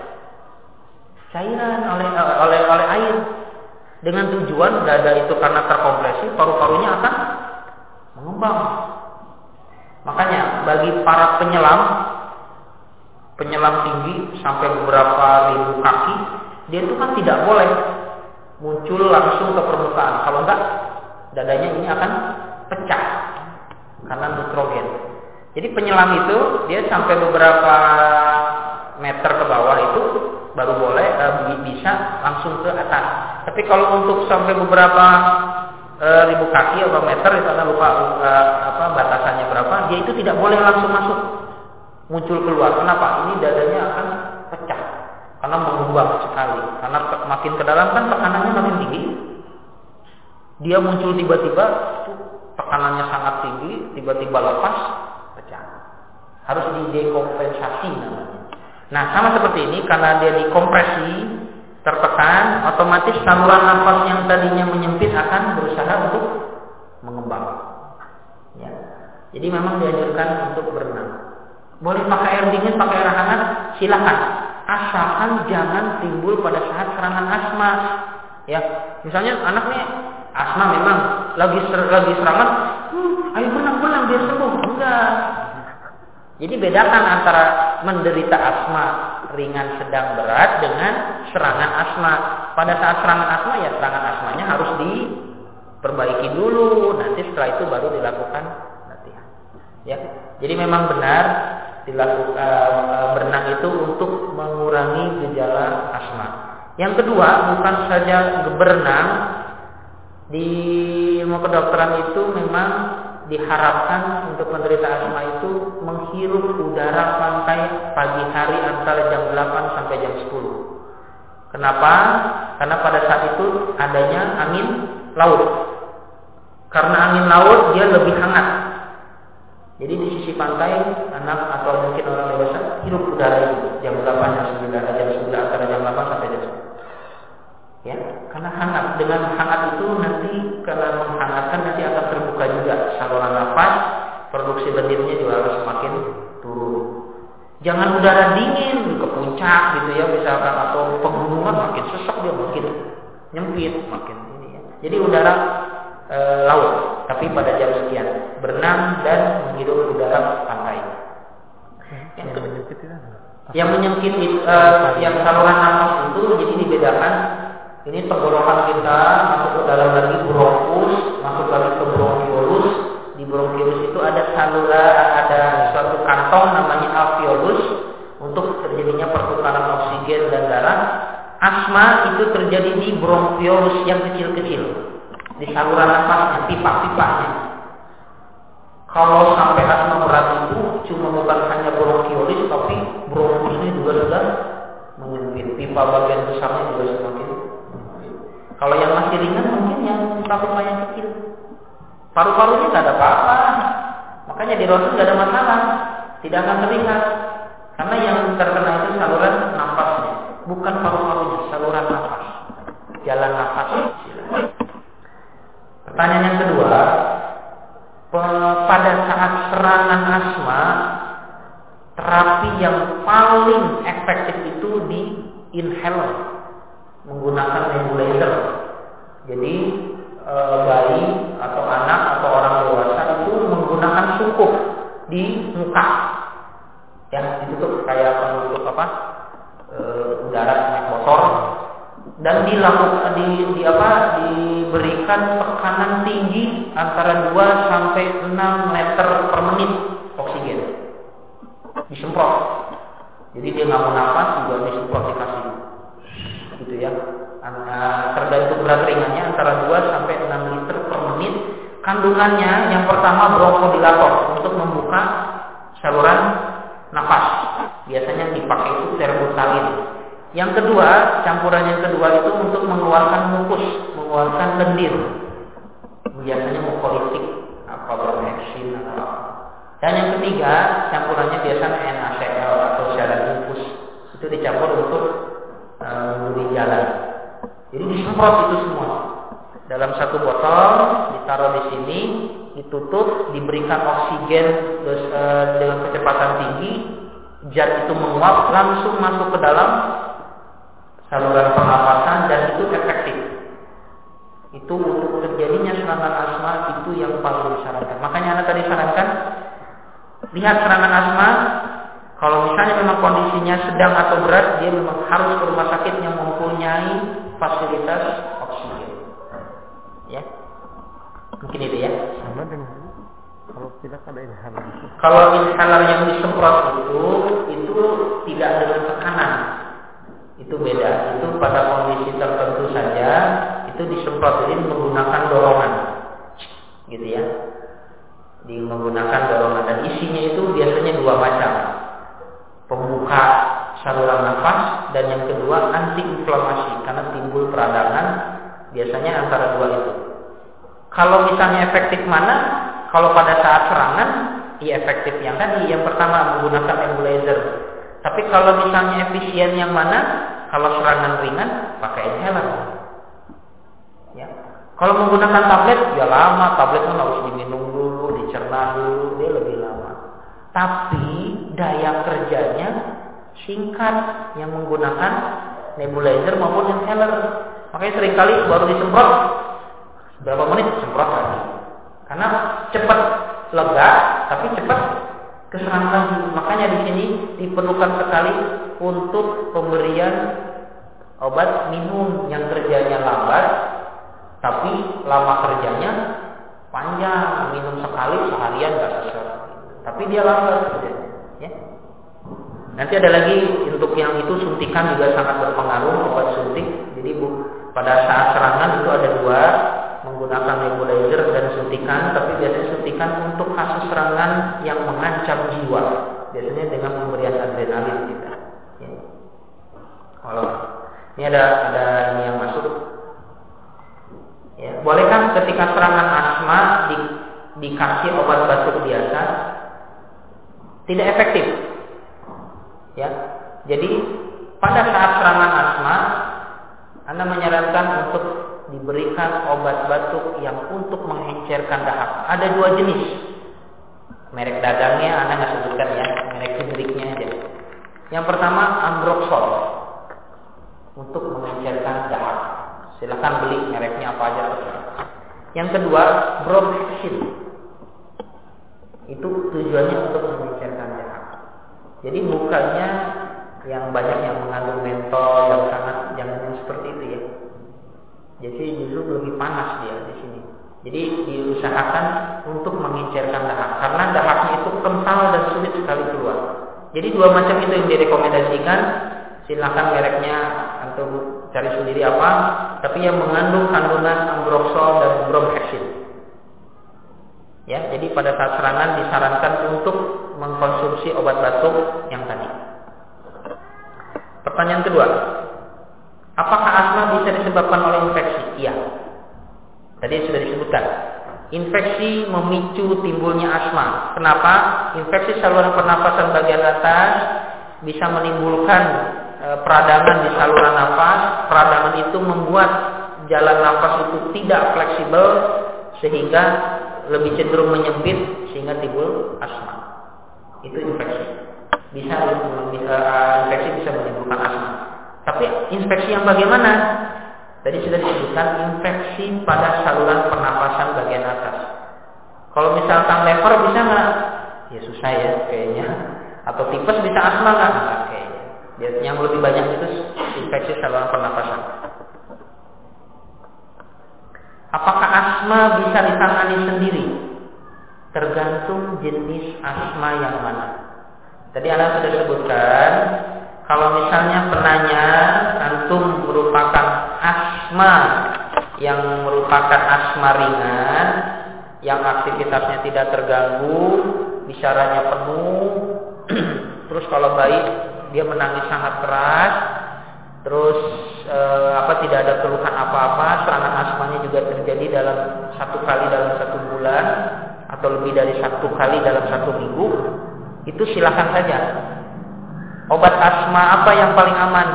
cairan, oleh oleh oleh air. Dengan tujuan dada itu karena terkompresi, paru-parunya akan mengembang. Makanya bagi para penyelam, penyelam tinggi sampai beberapa ribu kaki, dia itu kan tidak boleh muncul langsung ke permukaan. Kalau enggak, dadanya ini akan pecah karena nitrogen. Jadi penyelam itu dia sampai beberapa meter ke bawah itu baru boleh uh, bisa langsung ke atas. Tapi kalau untuk sampai beberapa uh, ribu kaki atau meter, itu Anda lupa uh, apa batasannya berapa, dia itu tidak boleh langsung masuk muncul keluar. Kenapa? Ini dadanya akan pecah karena mengubah sekali. Karena makin ke dalam kan tekanannya makin tinggi. Dia muncul tiba-tiba, tekanannya sangat tinggi, tiba-tiba lepas, pecah. Harus didekompensasi namanya. Nah, sama seperti ini, karena dia dikompresi, tertekan, otomatis saluran nafas yang tadinya menyempit akan berusaha untuk mengembang. Ya. Jadi memang dianjurkan untuk berenang. Boleh pakai air dingin, pakai air hangat, silakan. Asalkan jangan timbul pada saat serangan asma. Ya, misalnya anak nih asma memang lagi ser, lagi serangan, hmm, ayo berenang-berenang biar sembuh. Enggak. Jadi bedakan antara menderita asma ringan, sedang, berat dengan serangan asma. Pada saat serangan asma ya serangan asmanya harus diperbaiki dulu. Nanti setelah itu baru dilakukan latihan. Ya. Jadi memang benar dilakukan uh, berenang itu untuk mengurangi gejala asma. Yang kedua, bukan saja berenang, di ilmu kedokteran itu memang diharapkan untuk penderita asma itu menghirup udara pantai pagi hari antara jam delapan sampai jam sepuluh. Kenapa? Karena pada saat itu adanya angin laut. Karena angin laut dia lebih hangat. Jadi di sisi pantai, anak atau mungkin orang dewasa hirup udara itu jam delapan, jam sembilan, jam sembilan antara jam delapan sampai jam sepuluh. Ya, karena hangat. Dengan hangat itu nanti karena menghangatkan nanti akan terbuka juga saluran nafas, produksi lendirnya juga harus semakin turun. Jangan udara dingin ke puncak gitu ya misalkan, atau pegunungan makin sesak dia makin nyempit makin ini ya. Jadi udara e, laut, tapi pada jam sekian berenang dan menghirup udara pantai. Yang, yang menyempit e, yang saluran nafas itu jadi dibedakan. Ini tenggorokan kita masuk ke dalam lagi bronkus, masuk lagi ke bronkiolus. Di bronkiolus itu ada saluran, ada suatu kantong namanya alveolus untuk terjadinya pertukaran oksigen dan darah. Asma itu terjadi di bronkiolus yang kecil-kecil, di saluran nafasnya, pipa-pipanya. Kalau sampai asma berat itu cuma bukan hanya bronkiolus, tapi bronkusnya juga sudah menyempit, pipa bagian besarnya juga semakin. Kalau yang masih ringan mungkin yang pipa-pipa yang kecil, paru-parunya nggak ada apa-apa, makanya di ronsen nggak ada masalah, tidak akan terlihat, karena yang terkena itu saluran nafasnya, bukan paru-parunya, saluran nafas, jalan nafas. Pertanyaan yang kedua, pada saat serangan asma, terapi yang paling efektif itu di inhaler, menggunakan nebulizer. Jadi e, bayi atau anak atau orang dewasa itu menggunakan sungkup di muka, yang ditutup kayak penutup apa e, udara naik motor, dan dilakukan di, di apa diberikan tekanan tinggi antara dua sampai enam liter per menit oksigen disemprot. Jadi dia nggak mau nafas juga disemprot dikasih. Gitu ya, tergantung berat ringannya antara dua sampai enam liter per menit. Kandungannya yang pertama bronchodilator untuk membuka saluran nafas, biasanya dipakai itu terbutalin. Yang kedua, campuran yang kedua itu untuk mengeluarkan mukus, mengeluarkan lendir, biasanya mukolitik apa bromhexin atau apa. Dan yang ketiga, campurannya biasanya N A C L atau cairan infus, itu dicampur untuk memberi jalan. Jadi disemprot itu semua dalam satu botol, ditaruh di sini, ditutup, diberikan oksigen dengan kecepatan tinggi, zat itu menguap langsung masuk ke dalam saluran pernapasan dan itu efektif. Itu untuk terjadinya serangan asma itu yang paling disarankan. Makanya anak tadi sarankan lihat serangan asma. Kalau misalnya memang kondisinya sedang atau berat, dia memang harus ke rumah sakit yang mempunyai fasilitas oksigen. Ya, mungkin itu ya. Sama dengan kalau tidak ada inhaler. Kalau inhaler yang disemprot itu, itu tidak dengan tekanan. Itu beda. Itu pada kondisi tertentu saja, itu disemprot jadi menggunakan dorongan, gitu ya. Di menggunakan dorongan dan isinya itu biasanya dua macam. Pembuka saluran nafas dan yang kedua antiinflamasi karena timbul peradangan, biasanya antara dua itu. Kalau misalnya efektif mana? Kalau pada saat serangan, ya efektif yang tadi, yang pertama menggunakan nebulizer. Tapi kalau misalnya efisien yang mana? Kalau serangan ringan pakai inhaler. Ya. Kalau menggunakan tablet ya lama, tablet kan harus diminum dulu, dicerna dulu, dia lebih lama. Tapi daya kerjanya singkat yang menggunakan nebulizer maupun inhaler. Makanya seringkali baru disemprot berapa menit semprot lagi. Karena cepat lega, tapi cepat keserang lagi. Makanya di sini diperlukan sekali untuk pemberian obat minum yang kerjanya lambat, tapi lama kerjanya panjang. Minum sekali seharian nggak selesai, tapi dia lambat kerjanya. Ya. Nanti ada lagi untuk yang itu suntikan juga sangat berpengaruh, obat suntik. Jadi bu, pada saat serangan itu ada dua, menggunakan nebulizer dan suntikan. Tapi biasanya suntikan untuk kasus serangan yang mengancam jiwa, biasanya dengan pemberian adrenalin kita. Ya. Kalau ini ada ada ini yang masuk. Ya, bolehkah ketika serangan asma di, dikasih obat batuk biasa? Tidak efektif. Ya, jadi pada saat serangan asma, Anda menyarankan untuk diberikan obat batuk yang untuk mengencerkan dahak. Ada dua jenis. Merek dagangnya Anda nggak sebutkan ya, merek generiknya aja. Yang pertama Ambroxol untuk mengencerkan dahak. Silakan beli mereknya apa aja terserah. Yang kedua Bromhexin. Itu tujuannya untuk mengencerkan dahak. Jadi bukannya yang banyak yang mengandung mentol yang sangat jangan yang seperti itu ya. Jadi justru lebih panas dia di sini. Jadi diusahakan untuk mengencerkan dahak karena dahaknya itu kental dan sulit sekali keluar. Jadi dua macam itu yang direkomendasikan. Silakan mereknya atau cari sendiri apa, tapi yang mengandung kandungan Ambroxol dan Bromhexin. Ya, jadi pada saat serangan disarankan untuk mengkonsumsi obat batuk yang tadi. Pertanyaan kedua, apakah asma bisa disebabkan oleh infeksi? Iya. Tadi sudah disebutkan. Infeksi memicu timbulnya asma. Kenapa? Infeksi saluran pernapasan bagian atas bisa menimbulkan e, peradangan di saluran nafas. Peradangan itu membuat jalan nafas itu tidak fleksibel sehingga lebih cenderung menyempit sehingga timbul asma. Itu infeksi. Bisa infeksi bisa menimbulkan asma. Tapi infeksi yang bagaimana? Tadi sudah disebutkan infeksi pada saluran pernapasan bagian atas. Kalau misalkan lever bisa nggak? Ya susah ya kayaknya. Atau tipes bisa asma nggak? Nggak kayaknya. Yang lebih banyak itu infeksi saluran pernapasan. Apakah asma bisa ditangani sendiri? Tergantung jenis asma yang mana. Tadi Anda sudah sebutkan, kalau misalnya penanya antum merupakan asma yang merupakan asma ringan, yang aktivitasnya tidak terganggu, bicaranya penuh, terus kalau baik dia menangis sangat keras, terus e, apa tidak ada keluhan apa-apa, serangan asmanya juga terjadi dalam satu kali dalam satu bulan atau lebih dari satu kali dalam satu minggu, itu silakan saja. Obat asma apa yang paling aman?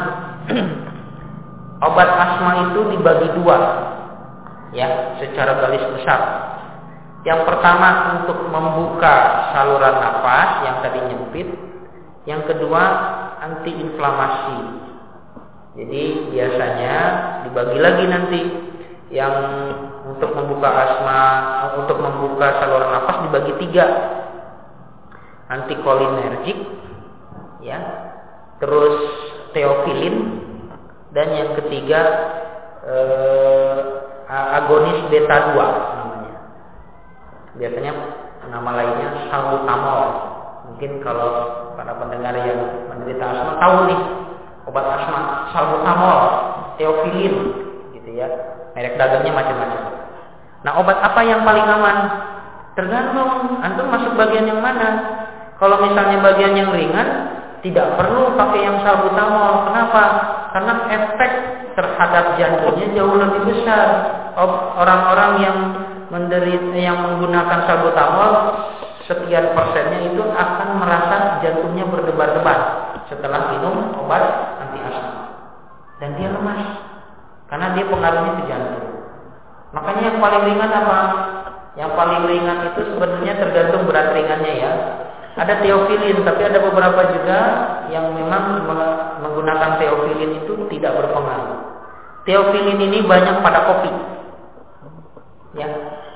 Obat asma itu dibagi dua, ya, secara garis besar. Yang pertama untuk membuka saluran nafas yang tadi nyempit. Yang kedua antiinflamasi. Jadi biasanya dibagi lagi nanti. Yang untuk membuka asma, untuk membuka saluran nafas dibagi tiga. Antikolinergik, ya, terus teofilin, dan yang ketiga eh, agonis beta dua namanya. Biasanya nama lainnya salbutamol. Mungkin kalau para pendengar yang menderita asma tahu nih obat asma salbutamol, teofilin, gitu ya. Merek dagangnya macam-macam. Nah, obat apa yang paling aman? Tergantung antum masuk bagian yang mana. Kalau misalnya bagian yang ringan, tidak perlu pakai yang salbutamol. Kenapa? Karena efek terhadap jantungnya jauh lebih besar. Orang-orang yang menderita, yang menggunakan salbutamol, sekian persennya itu akan merasa jantungnya berdebar-debar setelah minum obat anti asma, dan dia lemas karena dia pengaruhnya ke jantung. Makanya yang paling ringan apa? Yang paling ringan itu sebenarnya tergantung berat ringannya ya. Ada teofilin, tapi ada beberapa juga yang memang menggunakan teofilin itu tidak berpengaruh. Teofilin ini banyak pada kopi. Ya,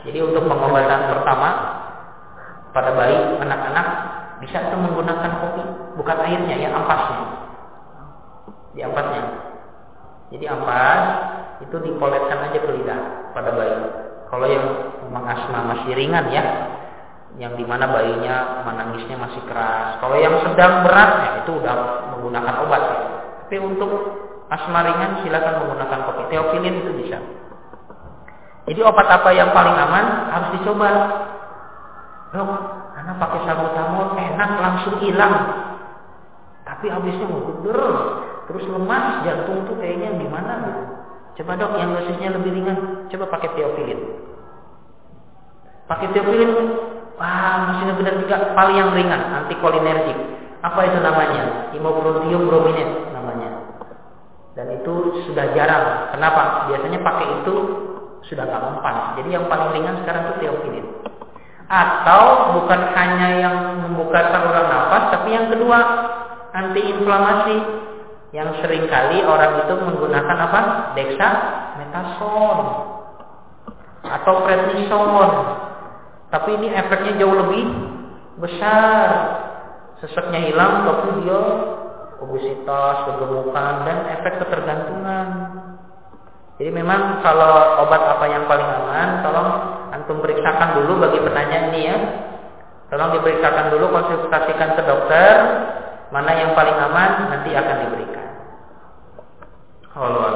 Jadi untuk pengobatan pertama pada bayi, anak-anak bisa tuh menggunakan kopi, bukan airnya ya, ampasnya. Di ampasnya. Jadi ampas itu dipoletkan aja ke lidah pada bayi. Kalau yang memang asma masih ringan ya, yang dimana bayinya menangisnya masih keras. Kalau yang sedang berat ya itu udah menggunakan obat ya. Tapi untuk asma ringan silakan menggunakan kopi. Teofilin itu bisa. Jadi obat apa yang paling aman harus dicoba. Dok, anak pakai salbutamol enak langsung hilang. Tapi habisnya nguder, terus lemas, jantung tuh kayaknya gimana gitu. Coba dok yang dosisnya lebih ringan, coba pakai teofilin. Pakai teofilin, wah masih benar juga paling yang ringan, antikolinergik. Apa itu namanya? Imobrontium brominate namanya. Dan itu sudah jarang. Kenapa? Biasanya pakai itu sudah tak mempan. Jadi yang paling ringan sekarang itu teofilin. Atau bukan hanya yang membuka saluran nafas, tapi yang kedua antiinflamasi. Yang seringkali orang itu menggunakan apa? Dexamethasone atau prednisone. Tapi ini efeknya jauh lebih besar. Seseknya hilang, tapi dia obesitas, kegemukan, dan efek ketergantungan. Jadi memang kalau obat apa yang paling aman, tolong antum periksakan dulu bagi penanya ini ya. Tolong diperiksakan dulu, konsultasikan ke dokter. Mana yang paling aman nanti akan diberikan. Allah.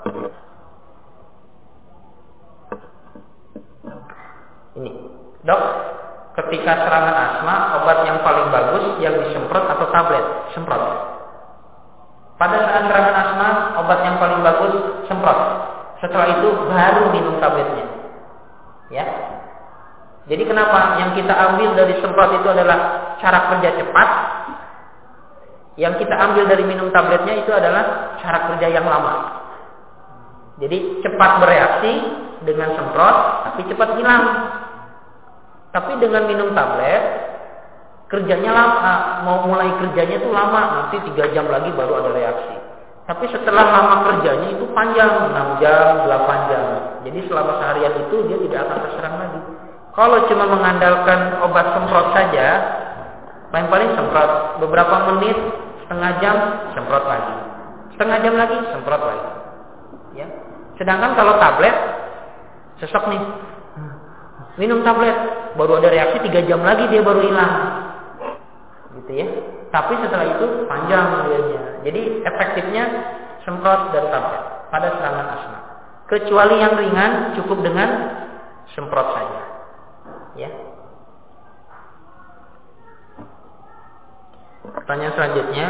Ini, dok, ketika serangan asma, obat yang paling bagus yang disemprot atau tablet? Semprot. Pada saat serangan asma, obat yang paling bagus semprot. Setelah itu baru minum tabletnya. Ya. Jadi kenapa yang kita ambil dari semprot itu adalah cara kerja cepat? Yang kita ambil dari minum tabletnya itu adalah cara kerja yang lama. Jadi cepat bereaksi dengan semprot, tapi cepat hilang. Tapi dengan minum tablet, kerjanya lama, mau mulai kerjanya itu lama, nanti tiga jam lagi baru ada reaksi. Tapi setelah lama kerjanya itu panjang, enam jam, delapan jam. Jadi selama seharian itu dia tidak akan terserang lagi. Kalau cuma mengandalkan obat semprot saja, paling-paling semprot beberapa menit, setengah jam, semprot lagi. Setengah jam lagi, semprot lagi. Ya. Sedangkan kalau tablet, sesok nih, minum tablet, baru ada reaksi tiga jam lagi dia baru hilang. Gitu ya. Tapi setelah itu panjang dianya. Jadi efektifnya semprot dan tablet pada serangan asma. Kecuali yang ringan cukup dengan semprot saja. Ya. Pertanyaan selanjutnya,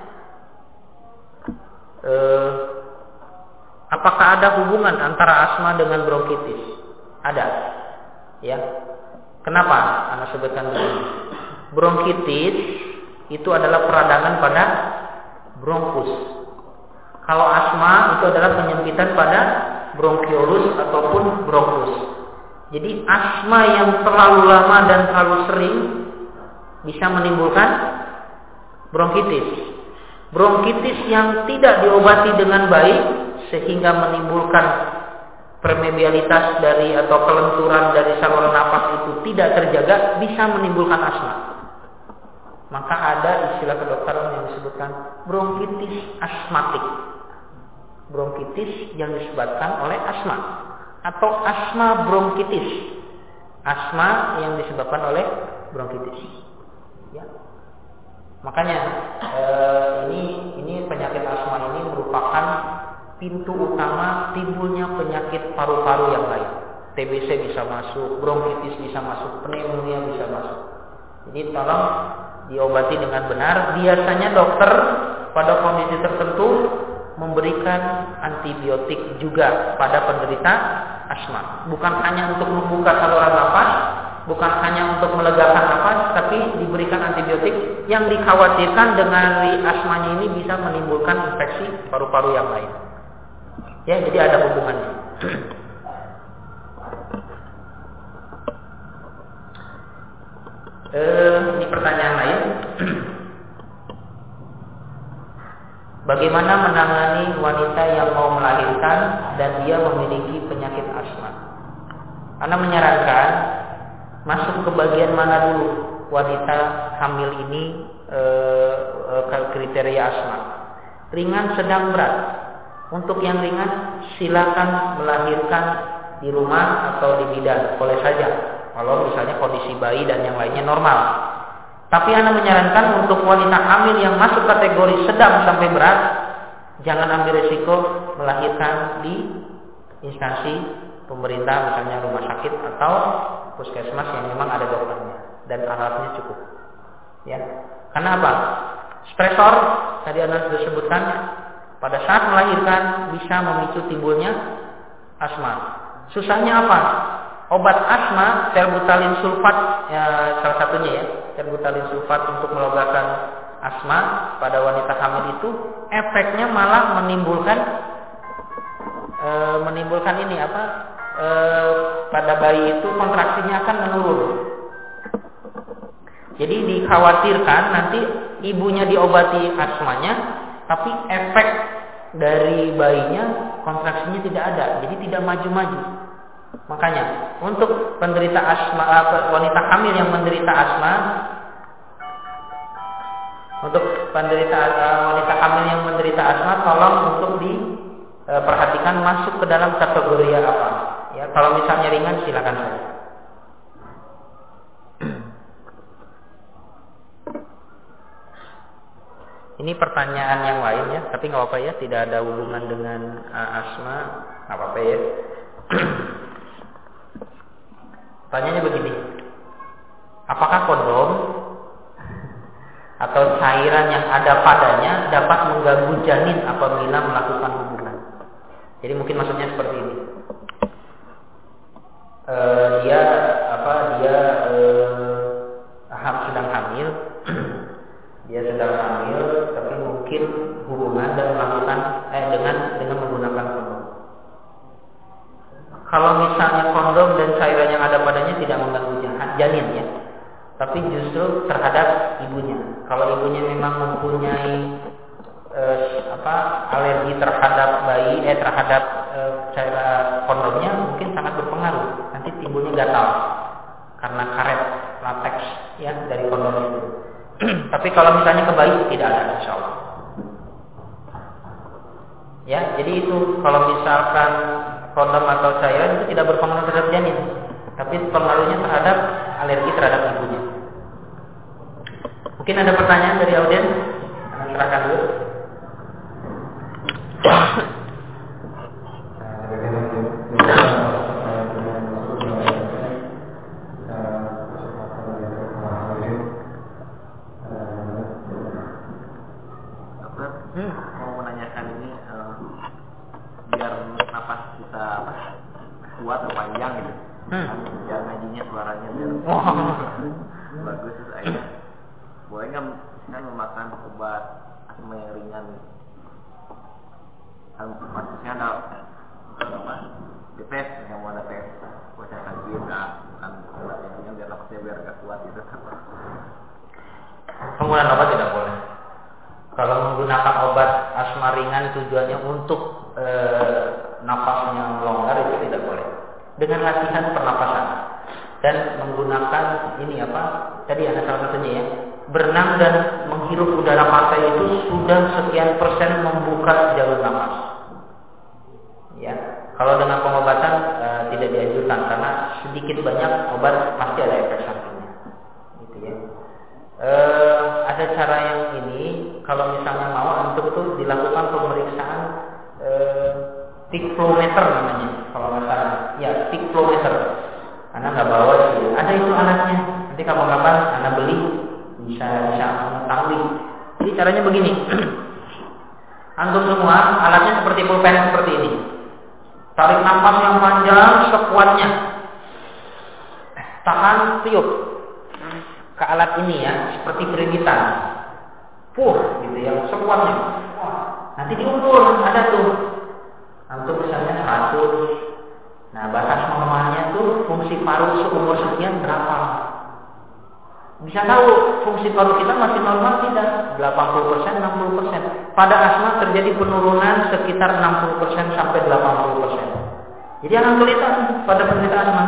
eh, apakah ada hubungan antara asma dengan bronkitis? Ada. Ya. Kenapa? Anda sebutkan dulu. Bronkitis itu adalah peradangan pada bronkus. Kalau asma itu adalah penyempitan pada bronkiolus ataupun bronkus. Jadi asma yang terlalu lama dan terlalu sering bisa menimbulkan bronkitis. Bronkitis yang tidak diobati dengan baik sehingga menimbulkan permeabilitas dari atau kelenturan dari saluran nafas itu tidak terjaga bisa menimbulkan asma. Maka ada istilah kedokteran yang disebutkan bronkitis asmatik. Bronkitis yang disebabkan oleh asma atau asma bronkitis. Asma yang disebabkan oleh bronkitis. Ya. Makanya eh, ini ini penyakit asma ini merupakan pintu utama timbulnya penyakit paru-paru yang lain. T B C bisa masuk, bronkitis bisa masuk, pneumonia bisa masuk. Jadi tolong diobati dengan benar. Biasanya dokter pada kondisi tertentu memberikan antibiotik juga pada penderita asma. Bukan hanya untuk membuka saluran nafas, bukan hanya untuk melegakan nafas, tapi diberikan antibiotik yang dikhawatirkan dengan asmanya ini bisa menimbulkan infeksi paru-paru yang lain. Ya, jadi ada hubungannya. Eh, ini pertanyaan lain. Bagaimana menangani wanita yang mau melahirkan dan dia memiliki penyakit asma? Ana menyarankan masuk ke bagian mana dulu wanita hamil ini e, e, kriteria asma. Ringan, sedang, berat. Untuk yang ringan silakan melahirkan di rumah atau di bidan, boleh saja. Kalau misalnya kondisi bayi dan yang lainnya normal. Tapi Anda menyarankan untuk wanita hamil yang masuk kategori sedang sampai berat, jangan ambil risiko melahirkan di instansi pemerintah, misalnya rumah sakit atau puskesmas yang memang ada dokternya dan alatnya cukup. Ya, karena apa? Stresor tadi Anda sudah sebutkan, pada saat melahirkan bisa memicu timbulnya asma. Susahnya apa? Obat asma, terbutalin sulfat, ya, salah satunya ya, terbutalin sulfat untuk melogakan asma pada wanita hamil itu efeknya malah menimbulkan e, menimbulkan ini apa? E, pada bayi itu kontraksinya akan menurun. Jadi dikhawatirkan nanti ibunya diobati asmanya, tapi efek dari bayinya kontraksinya tidak ada, jadi tidak maju-maju. Makanya untuk penderita asma, wanita hamil yang menderita asma, untuk penderita wanita hamil yang menderita asma, tolong untuk diperhatikan masuk ke dalam kategori apa. Ya, kalau misalnya ringan silakan saja. Ini pertanyaan yang lain ya, tapi nggak apa-apa ya, tidak ada hubungan dengan uh, asma, nggak apa-apa ya. Pertanyaannya begini, apakah kondom atau cairan yang ada padanya dapat mengganggu janin apabila melakukan hubungan? Jadi mungkin maksudnya seperti ini. E, dia apa? Dia e, sedang hamil. Dia sedang hamil, tapi mungkin hubungan dan melakukan eh, dengan dengan menggunakan kondom. Kalau misalnya kondom dan cairan yang ada padanya tidak mengganggu janin ya, tapi justru terhadap ibunya. Kalau ibunya memang mempunyai eh, apa alergi terhadap bayi, eh terhadap eh, cairan kondomnya, mungkin sangat berpengaruh. Nanti timbulnya gatal karena karet latex ya dari kondom itu. Tapi kalau misalnya ke bayi tidak ada, insya Allah. Ya, jadi itu kalau misalkan kondom atau cairan itu tidak berpengaruh terhadap janin, tapi pengaruhnya terhadap alergi terhadap ibunya. Mungkin ada pertanyaan dari audiens? Akan serahkan dulu. Hmm. Mau menanyakan ini uh, biar napas kita apa kuat atau panjang gitu, hmm. biar ngajinya suaranya biar oh. bagus. Terus akhirnya boleh nggak kan memakan obat asma yang ringan? Maksudnya ada apa? Di tes yang mau ada tes, baca kajian nggak bukan obat yang ringan biar napasnya biar agak kuat gitu. Penggunaan obat tidak boleh. Kalau menggunakan obat asma ringan tujuannya untuk e, nafasnya longgar itu tidak boleh. Dengan latihan pernapasan dan menggunakan ini apa? Tadi ada salah satunya ya, berenang dan menghirup udara pantai itu sudah sekian persen membuka jalur nafas. Ya, kalau dengan pengobatan e, tidak dianjurkan karena sedikit banyak obat pasti ada efek sampingnya. Gitu ya. E, ada cara yang ini. Kalau misalnya mau untuk tuh dilakukan pemeriksaan e, peak flow meter namanya, kalau nggak salah, ya peak flow meter. Anda nggak bawa sih, ada itu alatnya. Nanti kapan-kapan Anda beli bisa bisa mengetahui. Jadi caranya begini, antum semua alatnya seperti pulpen seperti ini. Tarik nafas yang panjang sekuatnya, tahan tiup ke alat ini ya, seperti perimitan. Puh, gitu ya, sekuatnya. Wah, nanti diukur, ada tuh. Antum misalnya seratus. Nah, batas normalnya tuh fungsi paru seumur sekian berapa? Bisa tahu fungsi paru kita masih normal tidak? delapan puluh persen, enam puluh persen. Pada asma terjadi penurunan sekitar enam puluh persen sampai delapan puluh persen. Jadi akan kelihatan pada penderita asma.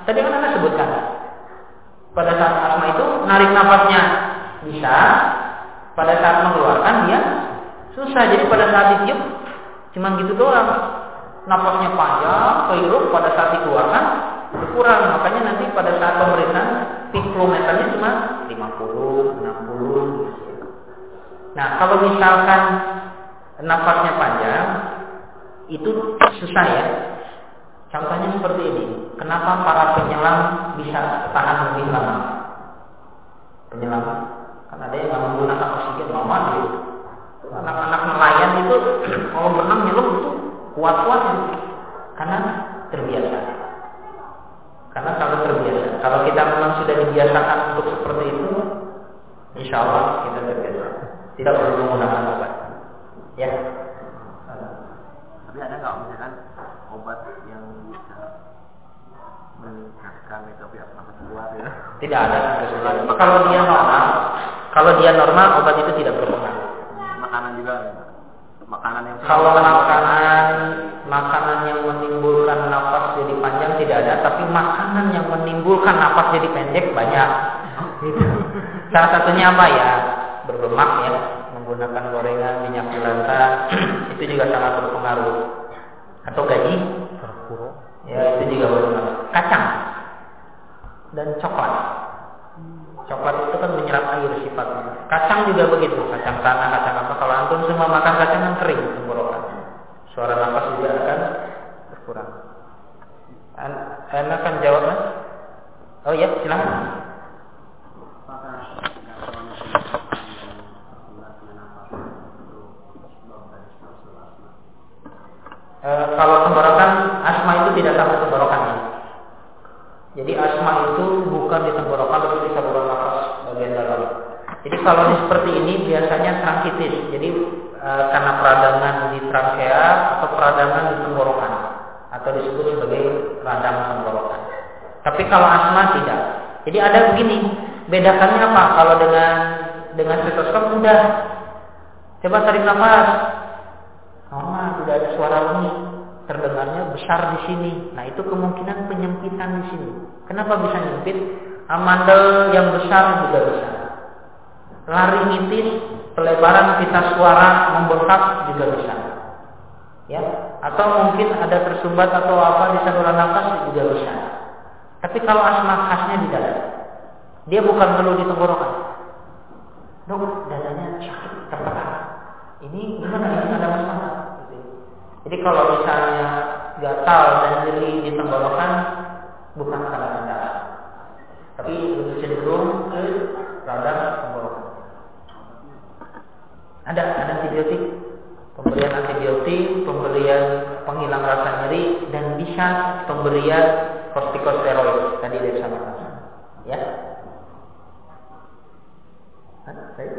Tadi kan Anda sebutkan, pada saat asma itu narik nafasnya bisa, pada saat mengeluarkan dia susah. Jadi pada saat ditiup cuma gitu doang, nafasnya panjang, kehirup, pada saat dikeluarkan berkurang. Makanya nanti pada saat pemeriksaan peak flow meternya cuma lima puluh, enam puluh. Nah, kalau misalkan nafasnya panjang itu susah ya. Contohnya seperti ini. Kenapa para penyelam bisa tahan lebih lama? Penyelam kan ada yang nggak menggunakan oksigen lama gitu. Anak-anak nelayan itu kalau berenang nyelup itu kuat-kuat gitu. Karena terbiasa. Karena kalau terbiasa. Kalau kita memang sudah dibiasakan untuk seperti itu, insya Allah kita terbiasa. Tidak perlu menggunakan obat. Ya. Tapi ada nggak misalkan obat yang bisa meningkatkan itu biar nafas keluar ya? Tidak ada. Kalau dia normal, kalau dia normal obat itu tidak berpengaruh. Makanan juga, makanan yang kalau makanan makanan yang menimbulkan nafas jadi panjang tidak ada, tapi makanan yang menimbulkan nafas jadi pendek banyak. Salah satunya apa ya? Berlemak ya, menggunakan gorengan, minyak jelantah itu juga sangat berpengaruh. Atau gaji, ya itu juga berpengaruh. Kacang dan coklat. Coklat itu kan menyerap air sifatnya. Kacang juga begitu, kacang tanah, kacang apa. Kalau antum semua makan kacang kan kering tenggorokan. Suara nafas juga akan berkurang. Anda akan jawab mas? Oh ya, silakan. E, kalau tenggorokan asma itu tidak sampai tenggorokan ya. Jadi asma itu bukan di tenggorokan, tapi di saluran nafas bagian dalam. Jadi kalau seperti ini biasanya transitis. Jadi e, karena peradangan di trakea atau peradangan di tenggorokan, atau disebut sebagai radang tenggorokan. Tapi kalau asma tidak. Jadi ada begini, bedakannya apa? Kalau dengan dengan stetoskop udah, coba tarik nafas. Normal, tidak ada suara bunyi, terdengarnya besar di sini. Nah itu kemungkinan penyempitan di sini. Kenapa bisa nyempit? Amandel yang besar juga besar. Laringitis, pelebaran pita suara membengkak juga besar. Ya, atau mungkin ada tersumbat atau apa di saluran nafas juga besar. Tapi kalau asma khasnya di dada, dia bukan perlu di tenggorokan. Dok, dadanya sakit, tertekan. Ini gimana? Ini ada masalah. Jadi kalau misalnya gatal dan nyeri di tenggorokan, bukan tanda-tanda, tapi lebih cenderung ke radang tenggorokan. Ada ada antibiotik, pemberian antibiotik, pemberian penghilang rasa nyeri, dan bisa pemberian kortikosteroid tadi dexamethasone. Ya. Hah, saya?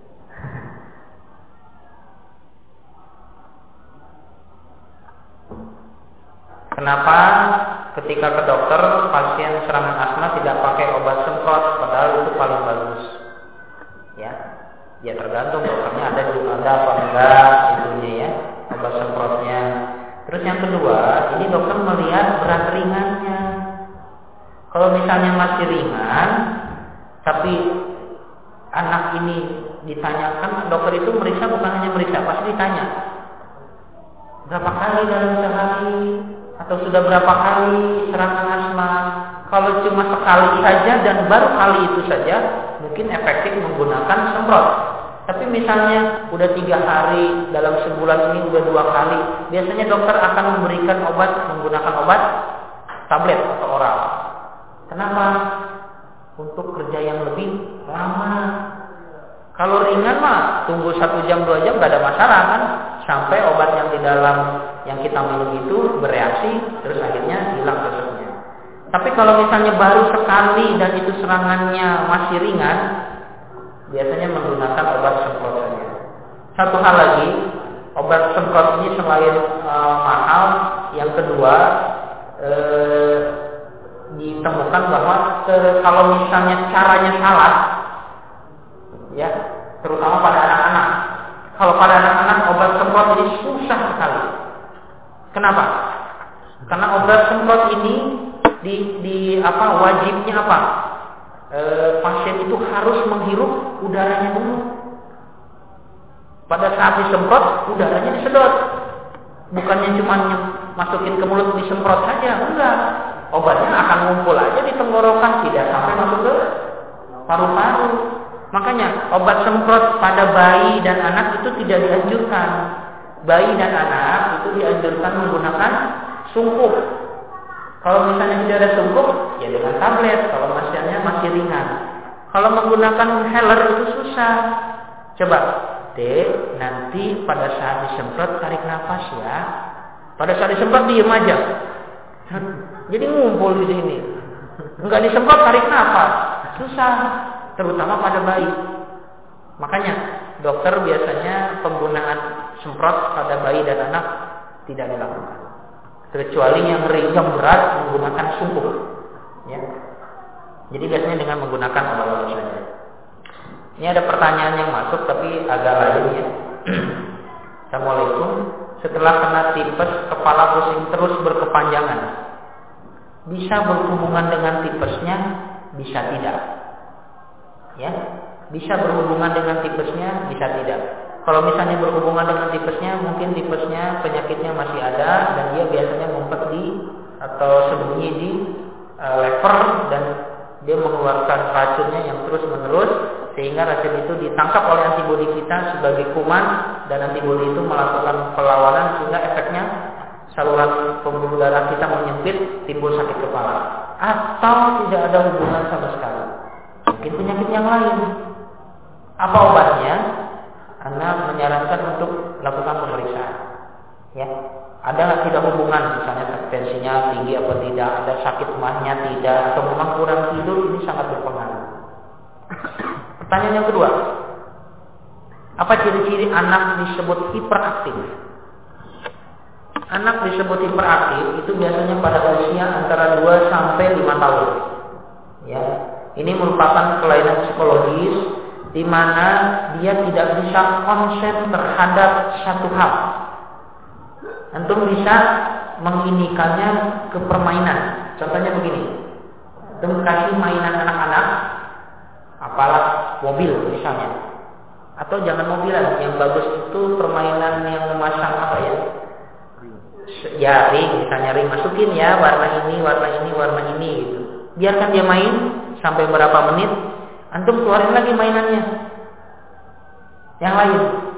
Kenapa ketika ke dokter pasien serangan asma tidak pakai obat semprot, padahal itu paling bagus? Ya, ya tergantung dokternya ada di ada apa enggak itunya ya, obat semprotnya. Terus yang kedua, ini dokter melihat berat ringannya. Kalau misalnya masih ringan, tapi anak ini ditanyakan, dokter itu meriksa bukan hanya meriksa, pasti ditanya berapa kali dalam sehari atau sudah berapa kali serangan asma. Kalau cuma sekali saja dan baru kali itu saja, mungkin efektif menggunakan semprot. Tapi misalnya udah tiga hari dalam sebulan ini udah dua kali, biasanya dokter akan memberikan obat menggunakan obat tablet atau oral. Kenapa? Untuk kerja yang lebih lama. Kalau ringan mah tunggu satu jam dua jam gak ada masalah kan, sampai obat yang di dalam yang kita minum itu bereaksi, terus akhirnya hilang sesungguhnya. Tapi kalau misalnya baru sekali dan itu serangannya masih ringan, biasanya menggunakan obat semprot saja. Satu hal lagi, obat semprot ini selain e, mahal, yang kedua e, ditemukan bahwa e, kalau misalnya caranya salah, ya, terutama pada anak-anak. Kalau pada anak-anak obat semprot ini susah sekali. Kenapa? Karena obat semprot ini di di apa wajibnya apa? E, pasien itu harus menghirup udaranya dulu. Pada saat disemprot, udaranya disedot. Bukannya cuma masukin ke mulut disemprot saja, enggak. Obatnya akan ngumpul aja di tenggorokan, tidak sampai masuk ke paru-paru. Makanya obat semprot pada bayi dan anak itu tidak dianjurkan. Bayi dan anak itu dianjurkan menggunakan sungkup. Kalau misalnya tidak ada sungkup, ya dengan tablet. Kalau masihnya masih ringan. Kalau menggunakan inhaler itu susah. Coba, Dek, nanti pada saat disemprot tarik nafas ya. Pada saat disemprot diem aja. Jadi ngumpul di sini. Enggak disemprot tarik nafas, susah, terutama pada bayi. Makanya dokter biasanya penggunaan semprot pada bayi dan anak tidak dilakukan. Kecuali yang yang berat menggunakan sungkup. Ya. Jadi biasanya dengan menggunakan obat-obat saja. Ini ada pertanyaan yang masuk tapi agak lain ya. Assalamualaikum. Setelah kena tipes, kepala pusing terus berkepanjangan. Bisa berhubungan dengan tipesnya, bisa tidak. Ya, bisa berhubungan dengan tipesnya, bisa tidak. Kalau misalnya berhubungan dengan tipesnya, mungkin tipesnya penyakitnya masih ada dan dia biasanya ngumpet di atau sembunyi di uh, lever dan dia mengeluarkan racunnya yang terus menerus sehingga racun itu ditangkap oleh antibodi kita sebagai kuman dan antibodi itu melakukan perlawanan sehingga efeknya saluran pembuluh darah kita menyempit, timbul sakit kepala atau tidak ada hubungan sama sekali. Mungkin penyakit yang lain. Apa obatnya? Anda menyarankan untuk lakukan pemeriksaan. Ya, ada nggak tidak hubungan, misalnya tensinya tinggi apa tidak, ada sakit mahnya tidak, atau memang kurang tidur, ini sangat berpengaruh. Pertanyaan yang kedua, apa ciri-ciri anak disebut hiperaktif? Anak disebut hiperaktif itu biasanya pada usia antara dua sampai lima tahun. Ya, ini merupakan kelainan psikologis di mana dia tidak bisa konsen terhadap satu hal. Antum bisa menginikannya ke permainan. Contohnya begini, antum kasih mainan anak-anak, apalah mobil misalnya, atau jangan mobilan, yang bagus itu permainan yang memasang apa ya? Ya ring, misalnya ring, masukin ya warna ini, warna ini, warna ini gitu. Biarkan dia main sampai berapa menit. Antum keluarin lagi mainannya yang lain.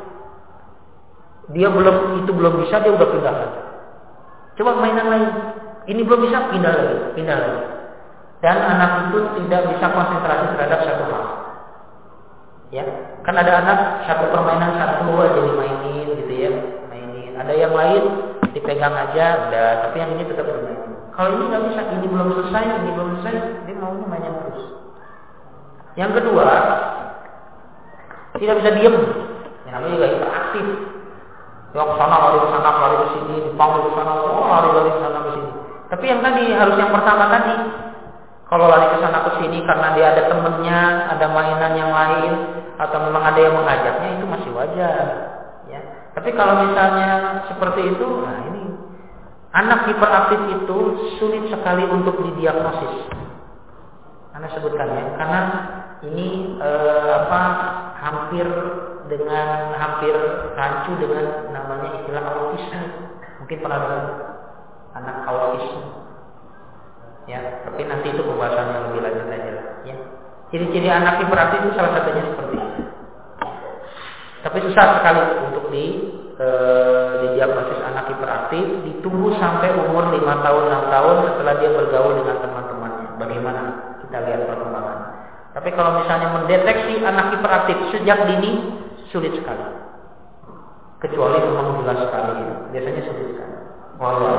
Dia belum itu belum bisa, dia udah pindah lagi. Coba mainan lain. Ini belum bisa, pindah lagi, pindah lagi. Dan anak itu tidak bisa konsentrasi terhadap satu hal. Ya, kan ada anak satu permainan satu aja dimainin gitu ya, mainin. Ada yang lain dipegang aja, udah. Tapi yang ini tetap bermain. Kalau ini nggak bisa, ini belum selesai, ini belum selesai, dia maunya mainin terus. Yang kedua, tidak bisa diam. Yang namanya juga hiperaktif. Ya ke sana lari ke sana, lari ke sini, dipanggil ke sana, oh lari-lari ke sana ke sini. Tapi yang tadi harus yang pertama tadi. Kalau lari ke sana ke sini karena dia ada temennya, ada mainan yang lain, atau memang ada yang mengajaknya, itu masih wajar. Ya. Tapi kalau misalnya seperti itu, nah ini anak hiperaktif itu sulit sekali untuk didiagnosis. Anda sebutkan ya, karena ini eh, apa hampir dengan hampir rancu dengan namanya istilah autisme. Mungkin pernah dengar anak autisme. Ya, tapi nanti itu pembahasannya lebih lanjut aja lah. Ya, ciri-ciri anak hiperaktif itu salah satunya seperti itu. Tapi susah sekali untuk di eh, didiagnosis anak hiperaktif. Ditunggu sampai umur lima tahun enam tahun setelah dia bergaul dengan teman-temannya. Bagaimana? Kita lihat perkembangan. Tapi kalau misalnya mendeteksi anak hiperaktif sejak dini, sulit sekali. Kecuali memang jelas sekali, biasanya sulit sekali. Walau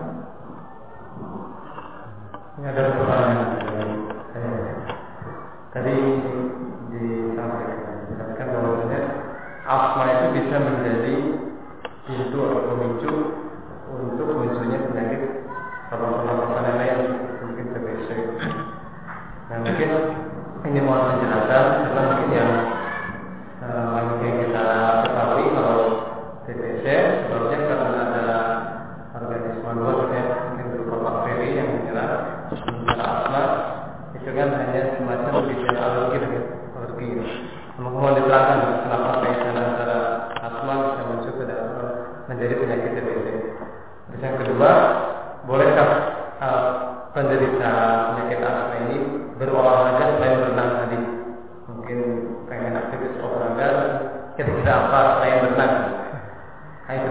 ini ada pertanyaan tadi disampaikan bahwasanya asma itu bisa menjadi pintu atau pemicu untuk munculnya penyakit pernapasan yang lain, mungkin T B C. Nah mungkin ini mohon penjelasan karena mungkin yang uh, mungkin kita ketahui kalau T B C sebabnya karena ada organisme luar ya, mungkin berupa bakteri yang menyerang menjadi penyakit T B C. Terus yang kedua, bolehkah uh, penderita penyakit asma ini berolahraga selain berenang tadi? Mungkin pengen aktivitas olahraga, kira-kira apa selain berenang? Ayo.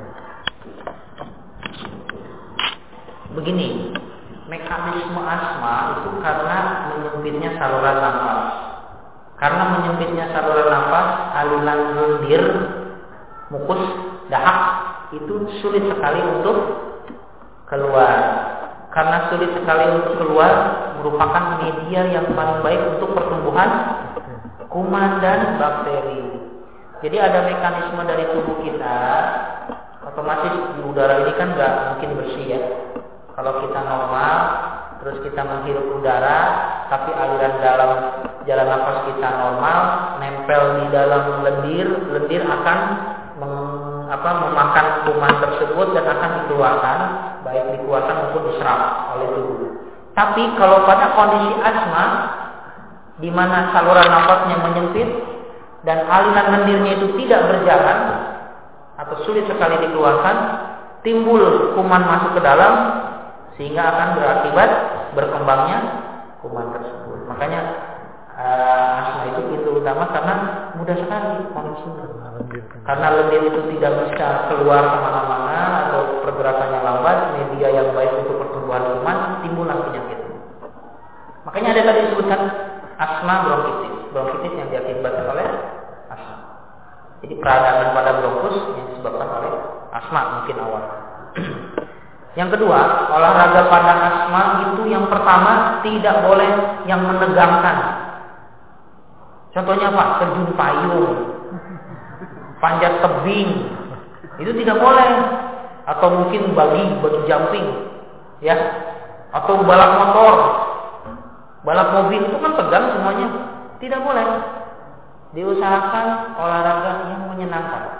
Begini, mekanisme asma itu karena menyempitnya saluran nafas. Karena menyempitnya saluran nafas, aliran lendir, mukus, dahak itu sulit sekali untuk keluar. Karena sulit sekali untuk keluar, merupakan media yang paling baik untuk pertumbuhan kuman dan bakteri. Jadi ada mekanisme dari tubuh kita, otomatis di udara ini kan nggak mungkin bersih ya. Kalau kita normal, terus kita menghirup udara, tapi aliran dalam jalan nafas kita normal, nempel di dalam lendir, lendir akan meng, apa, memakan kuman tersebut dan akan dikeluarkan, baik dikeluarkan maupun diserap oleh tubuh. Tapi kalau pada kondisi asma, di mana saluran nafasnya menyempit dan aliran lendirnya itu tidak berjalan atau sulit sekali dikeluarkan, timbul kuman masuk ke dalam, sehingga akan berakibat berkembangnya kuman tersebut. Makanya uh, asma itu pintu utama karena mudah sekali kondisinya. Karena lendir itu tidak bisa keluar kemana-mana atau pergerakannya lambat, media yang baik untuk pertumbuhan kuman, timbullah penyakit. Makanya ada tadi disebutkan asma bronkitis, bronkitis yang diakibatkan oleh asma. Jadi peradangan pada bronkus yang disebabkan oleh asma mungkin awal. Yang kedua, olahraga pada asma itu yang pertama tidak boleh yang menegangkan. Contohnya apa? Terjun payung, panjat tebing, itu tidak boleh. Atau mungkin bagi bagi jumping, ya. Atau balap motor, balap mobil itu kan tegang semuanya, tidak boleh. Diusahakan olahraga yang menyenangkan.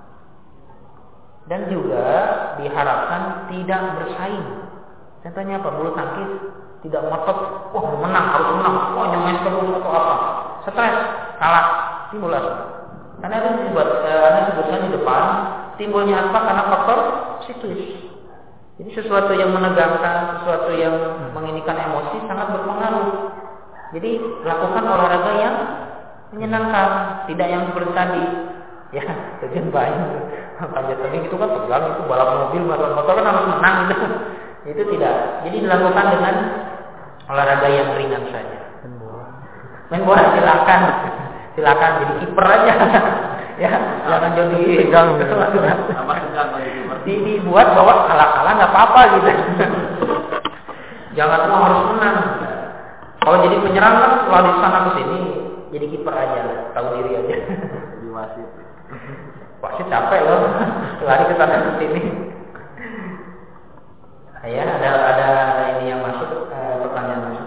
Dan juga diharapkan tidak bersaing. Contohnya apa? Bulu tangkis tidak ngotot, wah menang harus menang, wah nyemes terus atau apa? Stres, kalah, timbul asma. Karena ada disebut, eh, ada sebutkan di depan, timbulnya asma karena faktor siklus. Jadi sesuatu yang menegangkan, sesuatu yang menginikan emosi sangat berpengaruh. Jadi lakukan olahraga yang menyenangkan, tidak yang seperti tadi. Ya, terjun payung, panjat tebing itu kan tegang, itu balap mobil, balap motor kan harus menang gitu. Itu tidak. Jadi dilakukan dengan olahraga yang ringan saja. Main bola silakan, silakan jadi kiper aja. Ya, jangan jadi tegang. Di dibuat bahwa kalah-kalah nggak apa-apa gitu. Jangan semua harus menang. Kalau jadi penyerang kan selalu di sana ke sini, jadi kiper aja, tahu diri aja. Jadi wasit. Wasit capek loh, lari ke sana ke sini. Ya, ada ada ini yang masuk, eh, pertanyaan masuk.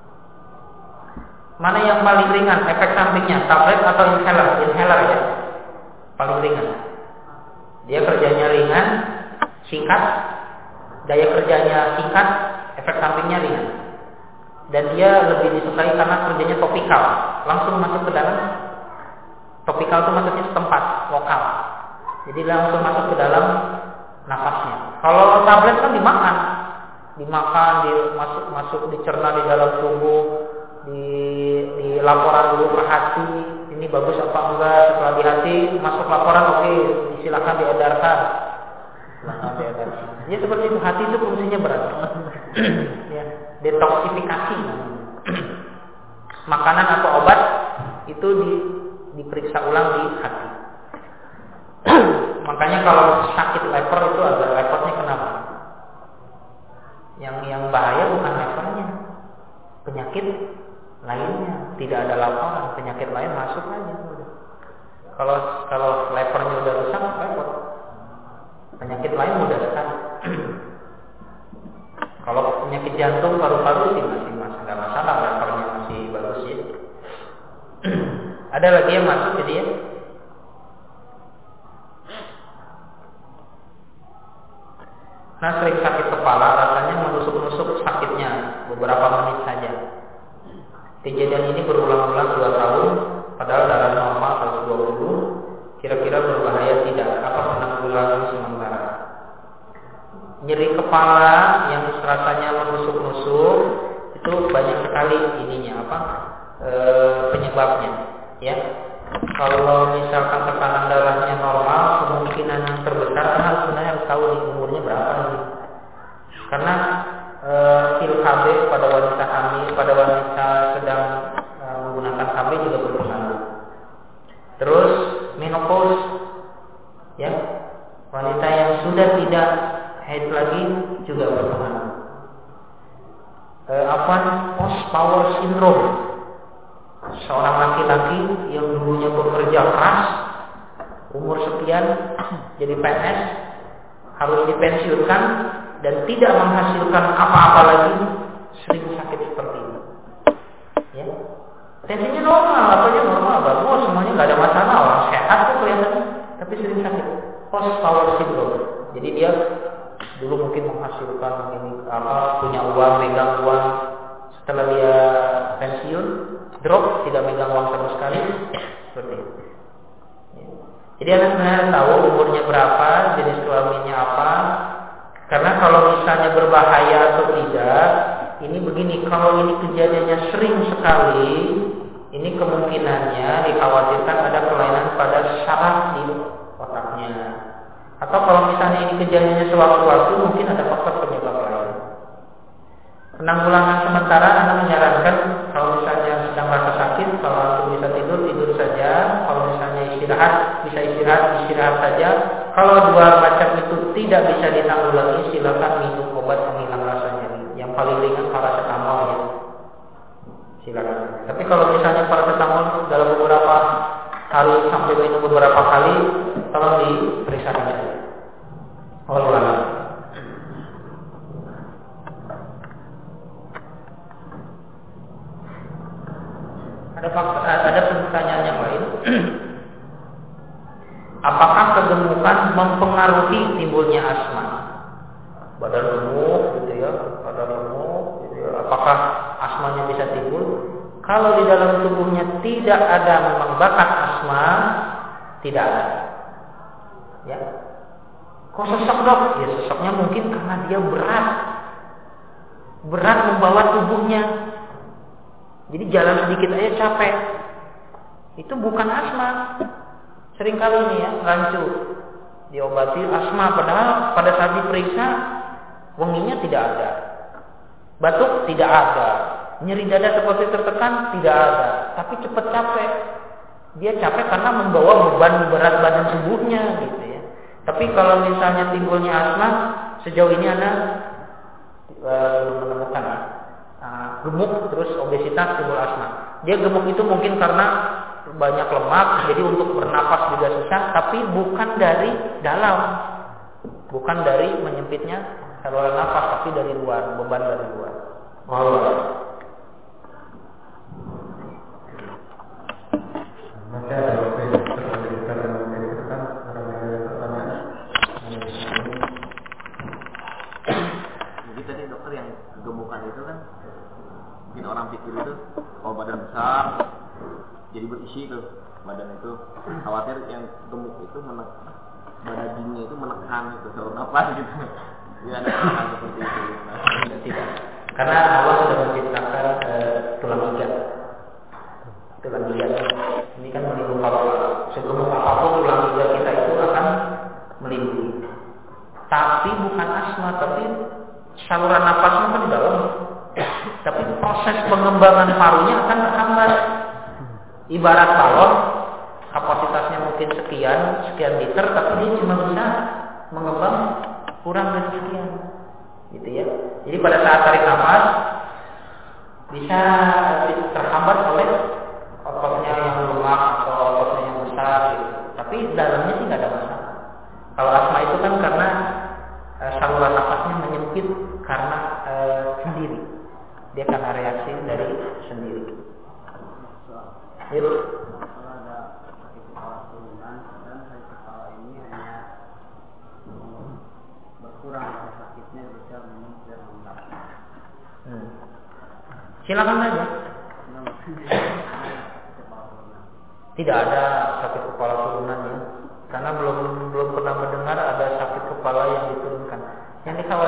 Mana yang paling ringan efek sampingnya, tablet atau inhaler? Inhaler ya, paling ringan. Dia kerjanya ringan, singkat, daya kerjanya singkat, efek sampingnya ringan. Dan dia lebih disukai karena kerjanya topikal, langsung masuk ke dalam. Topikal itu maksudnya setempat, lokal. Jadi langsung masuk ke dalam nafasnya. Kalau tablet kan dimakan, dimakan, dimasuk masuk dicerna di dalam tubuh, di, di laporan dulu ke hati, ini bagus apa enggak. Setelah di hati masuk laporan, oke, okay, silakan diedarkan. Silakan diedarkan. Ya seperti itu, hati itu fungsinya berat. Ya, detoksifikasi. Makanan atau obat itu di diperiksa ulang di hati. Makanya kalau sakit leper itu agak repotnya kenapa? Yang yang bahaya bukan lepernya, penyakit lainnya. Tidak ada laporan, penyakit lain masuk aja. Kalau kalau lepernya udah rusak, repot. Penyakit lain mudah sekali. Kalau penyakit jantung, paru-paru sih masih masih nggak masalah, lepernya masih bagus ya. Ada lagi yang masuk jadi ya. Nah, sering sakit kepala, rasanya menusuk-nusuk sakitnya beberapa menit saja. Kejadian ini berulang-ulang dua tahun, padahal darah normal seratus dua puluh. Kira-kira berbahaya tidak? Apa penanggulangan nyeri kepala yang rasanya menusuk-nusuk, itu banyak sekali ininya apa e, penyebabnya, ya. Kalau misalkan tekanan darahnya normal, kemungkinan yang terbesar karena sebenarnya harus tahu di umurnya berapa nih. Karena e, pil K B pada wanita hamil, pada wanita sedang e, menggunakan K B juga berpengaruh. Terus menopause, ya, wanita yang sudah tidak haid lagi juga berpengaruh. E, apa post power syndrome, seorang laki-laki yang dulunya bekerja keras, umur sekian jadi P N S, harus dipensiunkan dan tidak menghasilkan apa-apa lagi, sering sakit seperti ini. Ya, tensinya normal, apanya normal, bagus, semuanya nggak ada masalah, orang sehat tuh kelihatannya, tapi sering sakit. Post power syndrome. Jadi dia dulu mungkin menghasilkan ini apa, punya uang, megang uang, setelah dia pensiun drop, tidak megang uang sama sekali, seperti itu. Ya. Jadi Anda sebenarnya tahu umurnya berapa, jenis kelaminnya apa. Karena kalau misalnya berbahaya atau tidak, ini begini, kalau ini kejadiannya sering sekali, ini kemungkinannya dikhawatirkan ada kelainan pada saraf di otaknya. Atau kalau misalnya ini kejadiannya sewaktu-waktu, mungkin ada faktor penyebab lain. Penanggulangan sementara Anda menyarankan kalau misalnya sedang rasa sakit, kalau Anda bisa tidur, tidur saja. Kalau misalnya istirahat, bisa istirahat, istirahat saja. Kalau dua macam itu tidak bisa ditanggulangi, silakan minum obat penghilang rasa nyeri. Yang paling ringan paracetamol, ya. Silakan. Tapi kalau misalnya paracetamol dalam beberapa hari sampai minum beberapa kali, tolong diperiksakan saja. Allah. Ada fakta, ada pertanyaan yang lain. Apakah kegemukan mempengaruhi timbulnya asma? Badan gemuk, gitu ya, badan gemuk, gitu ya. Apakah asmanya bisa timbul? Kalau di dalam tubuhnya tidak ada memang bakat asma, tidak ada. Ya. Kok sesek dok? Ya seseknya mungkin karena dia berat, berat membawa tubuhnya. Jadi jalan sedikit aja capek. Itu bukan asma. Seringkali ini ya, rancu diobati asma, padahal pada saat diperiksa wanginya tidak ada, batuk tidak ada, nyeri dada seperti tertekan tidak ada, tapi cepat capek. Dia capek karena membawa beban berat badan tubuhnya, gitu ya. Tapi kalau misalnya timbulnya asma, sejauh ini Anda belum uh, menemukan uh, gemuk terus obesitas timbul asma. Dia gemuk itu mungkin karena banyak lemak, jadi untuk bernapas juga susah, tapi bukan dari dalam, bukan dari menyempitnya saluran nafas, tapi dari luar, beban dari luar. Allah. Masih ada waktu yang terkait dengan menjadikan orang yang ada pertanyaan. Jadi tadi dokter yang gemukan itu kan, mungkin orang pikir itu, oh badan besar, jadi berisi tuh badan itu, khawatir yang gemuk itu menekan badan dingin itu menekan itu saluran nafas gitu. Tidak ada hal seperti itu. Nah, tidak. Karena Allah sudah menciptakan uh, tulang iga. Tulang iga ini kan melindungi, kalau segemuk apapun tulang iga kita itu akan melindungi. Tapi bukan asma, tapi saluran nafasnya kan di dalam. Tapi proses pengembangan parunya akan terhambat. Ibarat balon, kapasitasnya mungkin sekian, sekian liter, tapi dia cuma bisa mengembang kurang dari sekian, gitu ya. Jadi pada saat tarik nafas bisa terhambat oleh ototnya yang lemak atau ototnya yang besar, gitu. Tapi dalamnya sih nggak ada masalah. Kalau asma itu kan karena e, saluran nafasnya menyempit karena e, sendiri, dia karena reaksi dari sendiri. Yuk. Kalau ada sakit kepala turunan dan sakit kepala ini hanya berkurang sakitnya bisa minum dan lengkap. Hmm. Silakan aja. Tidak ada sakit kepala turunan ya, karena belum belum pernah mendengar ada sakit kepala yang diturunkan. Yang dikhawatirkan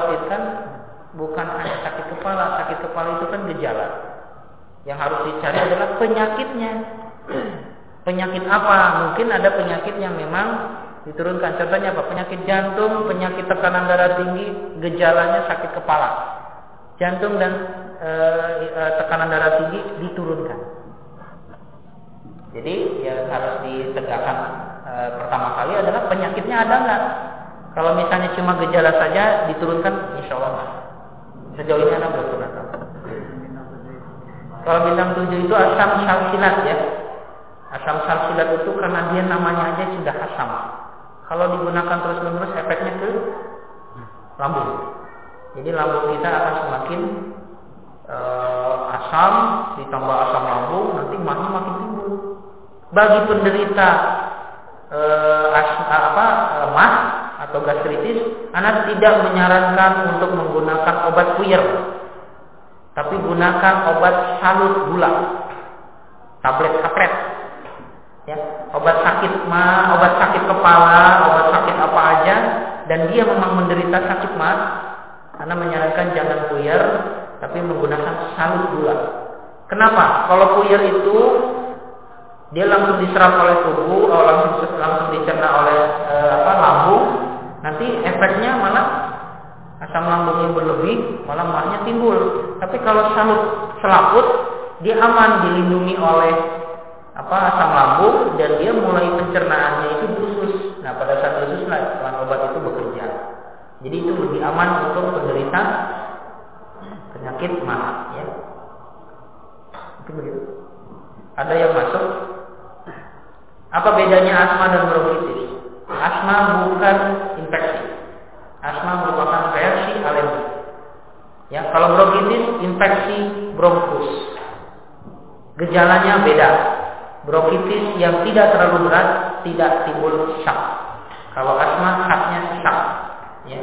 Yang harus dicari adalah penyakitnya. Penyakit apa? Mungkin ada penyakit yang memang diturunkan. Contohnya apa? Penyakit jantung, penyakit tekanan darah tinggi, gejalanya sakit kepala. Jantung dan e, e, tekanan darah tinggi diturunkan. Jadi yang harus ditegakkan e, pertama kali adalah penyakitnya ada nggak? Kalau misalnya cuma gejala saja diturunkan, insya Allah nggak. Sejauh ini anak belum pernah tahu. Kalau bintang tujuh itu asam salsilat ya. Asam salsilat itu karena dia namanya aja sudah asam. Kalau digunakan terus-menerus efeknya ke lambung. Jadi lambung kita akan semakin uh, asam, ditambah asam lambung, nanti mahnya makin timbul. Bagi penderita uh, as, apa mah atau gastritis, anak tidak menyarankan untuk menggunakan obat puyer, tapi gunakan obat salut gula, tablet-tablet. Ya, obat sakit mah, obat sakit kepala, obat sakit apa aja, dan dia memang menderita sakit mah, Anda menyarankan jangan puyer, tapi menggunakan salut gula. Kenapa? Kalau puyer itu dia langsung diserap oleh tubuh, atau langsung langsung dicerna oleh e, apa lambung, nanti efeknya malah asam lambungnya berlebih, malah mahnya timbul. Tapi kalau salut selaput, dia aman, dilindungi oleh apa asam lambung, dan dia mulai pencernaannya itu usus. Nah pada saat usus lah iklan obat itu bekerja. Jadi itu lebih aman untuk penderita penyakit mah ya. Itu begitu. Ada yang masuk? Apa bedanya asma dan bronkitis? Asma bukan infeksi. Asma merupakan reaksi alergi. Ya, kalau bronkitis infeksi bronkus. Gejalanya beda. Bronkitis yang tidak terlalu berat, tidak timbul sesak. Kalau asma khasnya sesak, ya.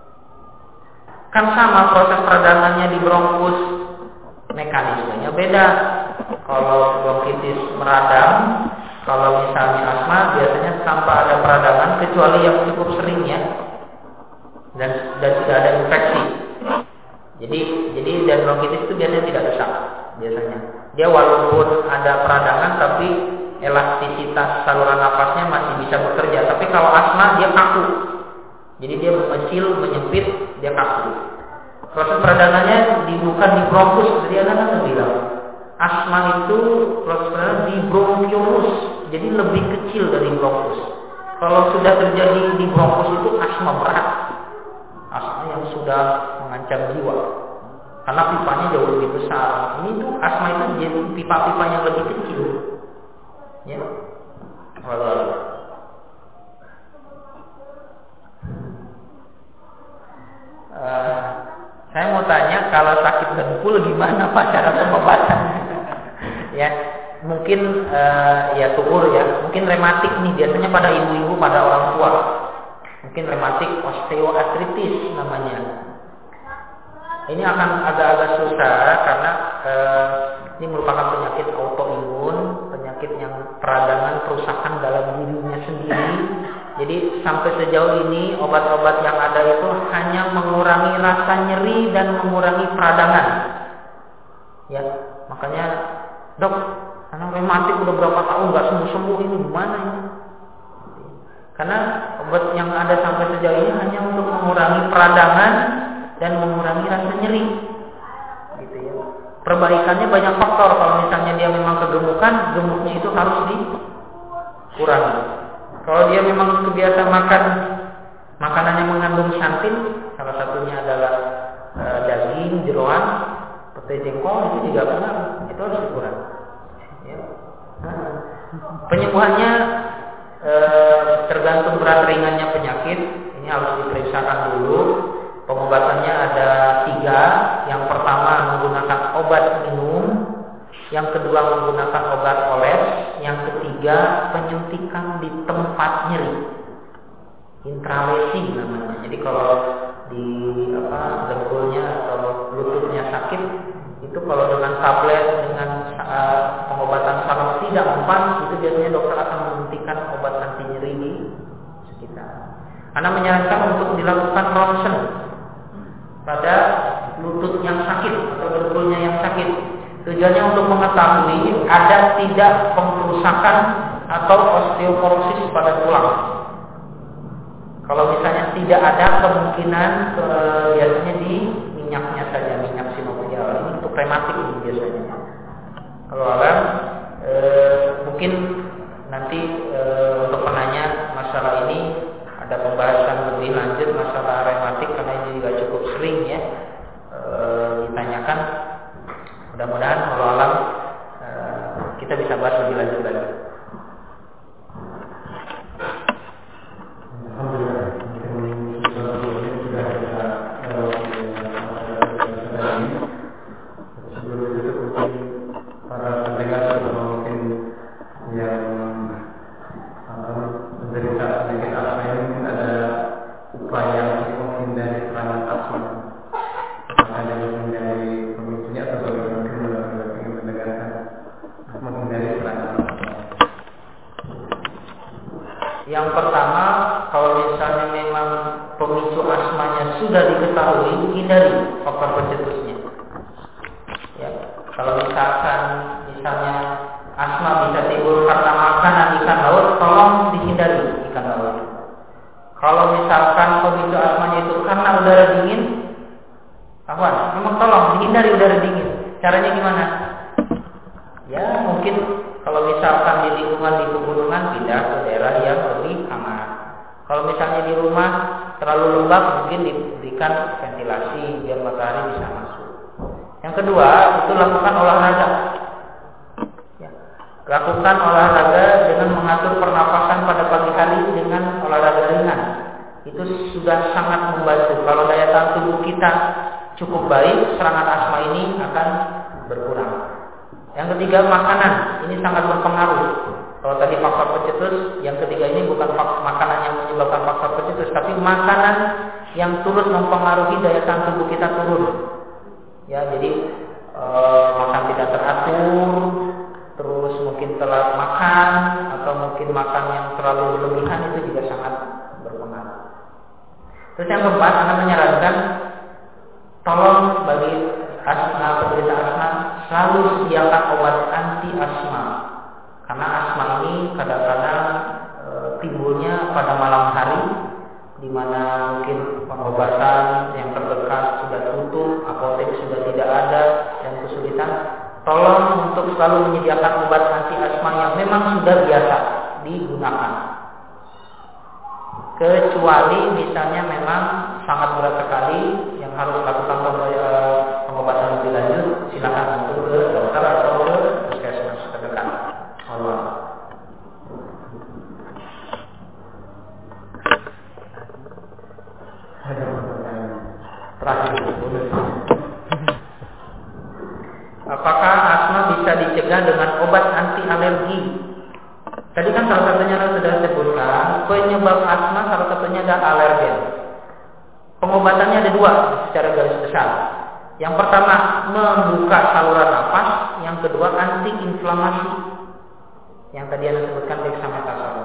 Kan sama proses peradangannya di bronkus, mekanismenya beda. Kalau bronkitis meradang, kalau misalnya asma biasanya tanpa ada peradangan, kecuali yang cukup sering ya, dan dan tidak ada infeksi. Jadi jadi dan bronkitis itu biasanya tidak sesak, biasanya. Dia walaupun ada peradangan tapi elastisitas saluran nafasnya masih bisa bekerja. Tapi kalau asma dia kaku. Jadi dia mengecil, menyempit, dia kaku. Proses peradangannya di, bukan di bronkus, jadi anak-anak bilang. Asma itu proses peradangan di bronkiolus, jadi lebih kecil dari bronkus. Kalau sudah terjadi di bronkus itu asma berat. Asma yang sudah mengancam jiwa. Karena pipanya jauh lebih besar. Ini tuh asma itu jadi pipa-pipa yang lebih kecil. Ya. Walau. Uh, saya mau tanya kalau sakit dengkul gimana Pak cara pengobatan? Ya, mungkin uh, ya tukur ya, mungkin rematik nih biasanya pada ibu-ibu, pada orang tua. Mungkin rematik osteoartritis namanya. Ini akan agak-agak susah karena eh, ini merupakan penyakit autoimun, penyakit yang peradangan kerusakan dalam dirinya sendiri. Jadi sampai sejauh ini obat-obat yang ada itu hanya mengurangi rasa nyeri dan mengurangi peradangan. Ya, makanya dok, anak rematik udah berapa tahun nggak sembuh-sembuh, ini gimana ini? Karena obat yang ada sampai sejauh ini hanya untuk mengurangi peradangan dan mengurangi rasa nyeri, gitu ya. Perbaikannya banyak faktor. Kalau misalnya dia memang kegemukan, gemuknya itu harus dikurangi. Kalau dia memang kebiasa makan makanan yang mengandung santin, salah satunya adalah e, daging, jeroan, pete jengkol, itu juga benar, itu harus dikurangi. Ya. Nah, penyembuhannya e, tergantung berat ringannya penyakit. Ini harus diperiksakan dulu. Pengobatannya ada tiga. Yang pertama menggunakan obat minum, yang kedua menggunakan obat oles, yang ketiga penyuntikan di tempat nyeri, intralesi namanya. Jadi kalau di apa dengkulnya atau lututnya sakit, itu kalau dengan tablet, dengan uh, pengobatan saraf tidak mempan, itu biasanya dokter akan menyuntikkan obat anti nyeri di sekitar. Anda menyarankan untuk dilakukan ronsen pada lutut yang sakit atau dengkulnya yang sakit, Tujuannya untuk mengetahui ada tidak pengkerusakan atau osteoporosis pada tulang. Kalau misalnya tidak ada, kemungkinan ke, biasanya di minyaknya saja, minyak sinovial. Ini untuk rematik ini biasanya. Kalau alam e, mungkin nanti e, untuk penanya masalah ini ada pembahasan lebih lanjut masalah rematik, karena ini juga cukup sering ya e, ditanyakan. Mudah-mudahan kalau alam e, kita bisa bahas lebih lanjut lagi. Yang pertama, kalau misalnya memang pemicu asmanya sudah diketahui, hindari faktor pencetusnya. Ya, kalau misalkan misalnya asma bisa timbul karena makanan ikan laut, tolong dihindari ikan laut. Kalau misalkan pemicu asmanya itu karena udara dingin, kawan, memang tolong dihindari udara dingin. Caranya gimana? Ya mungkin kalau misalkan di lingkungan di pegunungan, pindah ke daerah yang lebih hangat. Kalau misalnya di rumah terlalu lembab, mungkin diberikan ventilasi biar matahari bisa masuk. Yang kedua, itu lakukan olahraga. Ya. Lakukan olahraga dengan mengatur pernapasan pada pagi hari dengan olahraga ringan. Itu sudah sangat membantu. Kalau daya tahan tubuh kita cukup baik, serangan asma ini akan berkurang. Yang ketiga, makanan. Ini sangat berpengaruh. Kalau tadi faktor pencetus, yang ketiga ini bukan makanan yang menyebabkan faktor pencetus, tapi makanan yang turut mempengaruhi daya tahan tubuh kita turun. Ya, jadi e, makan tidak teratur, terus mungkin telat makan, atau mungkin makan yang terlalu berlebihan, itu juga sangat berpengaruh. Terus yang keempat, Anda menyarankan tolong bagi asma, penderita asma, selalu sediakan obat anti asma, karena asma ini kadang-kadang e, timbulnya pada malam hari, di mana mungkin pengobatan yang terdekat sudah tutup, apotek sudah tidak ada, dan kesulitan. Tolong untuk selalu menyediakan obat anti asma yang memang sudah biasa digunakan. Kecuali misalnya memang sangat berat sekali yang harus lakukan pengobatan lebih lanjut, silakan untuk ke dokter atau ke puskesmas terdekat. Allah. Terakhir, apakah asma bisa dicegah dengan obat anti alergi? Tadi kan salah satunya sudah disebutkan, penyebab asma salah satunya adalah alergen. Pengobatannya ada dua secara garis besar. Yang pertama, membuka saluran nafas. Yang kedua, anti-inflamasi. Yang tadi Anda sebutkan dexamethasone.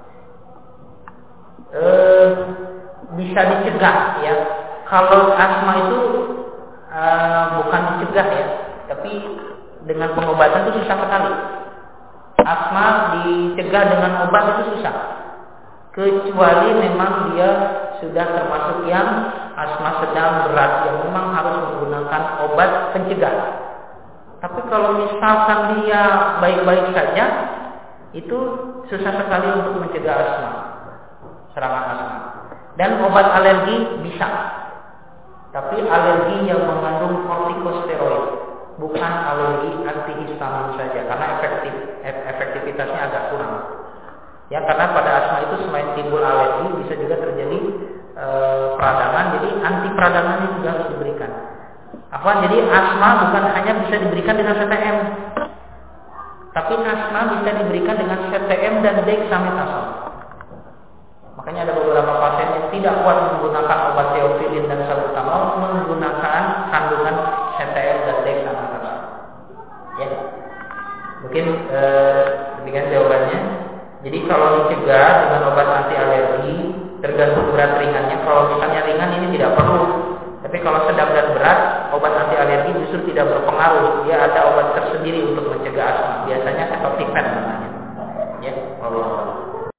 E, bisa dicegah ya. Kalau asma itu e, bukan dicegah ya, tapi dengan pengobatan itu susah sekali. Asma dicegah dengan obat itu susah, kecuali memang dia sudah termasuk yang asma sedang berat, yang memang harus menggunakan obat pencegah. Tapi kalau misalkan dia baik-baik saja, itu susah sekali untuk mencegah asma, serangan asma. Dan obat alergi bisa, tapi alergi yang mengandung kortikosteroid, bukan alergi antihistamin saja, karena efektif efektivitasnya agak kurang. Ya, karena pada asma itu selain timbul alergi, bisa juga terjadi e, peradangan. Jadi anti peradangan ini juga harus diberikan. Apa? Jadi asma bukan hanya bisa diberikan dengan C T M, tapi asma bisa diberikan dengan C T M dan dexamethasone. Makanya ada beberapa pasien yang tidak kuat menggunakan obat theophylline dan salbutamol, menggunakan kandungan C T M dan dexamethasone. Ya, mungkin eh, demikian jawabannya. Jadi kalau dicegah dengan obat anti alergi, tergantung berat ringannya. Kalau misalnya ringan ini tidak perlu, tapi kalau sedang dan berat, obat anti alergi justru tidak berpengaruh. Dia ada obat tersendiri untuk mencegah asma. Biasanya ketotifen namanya. Ya, Allah.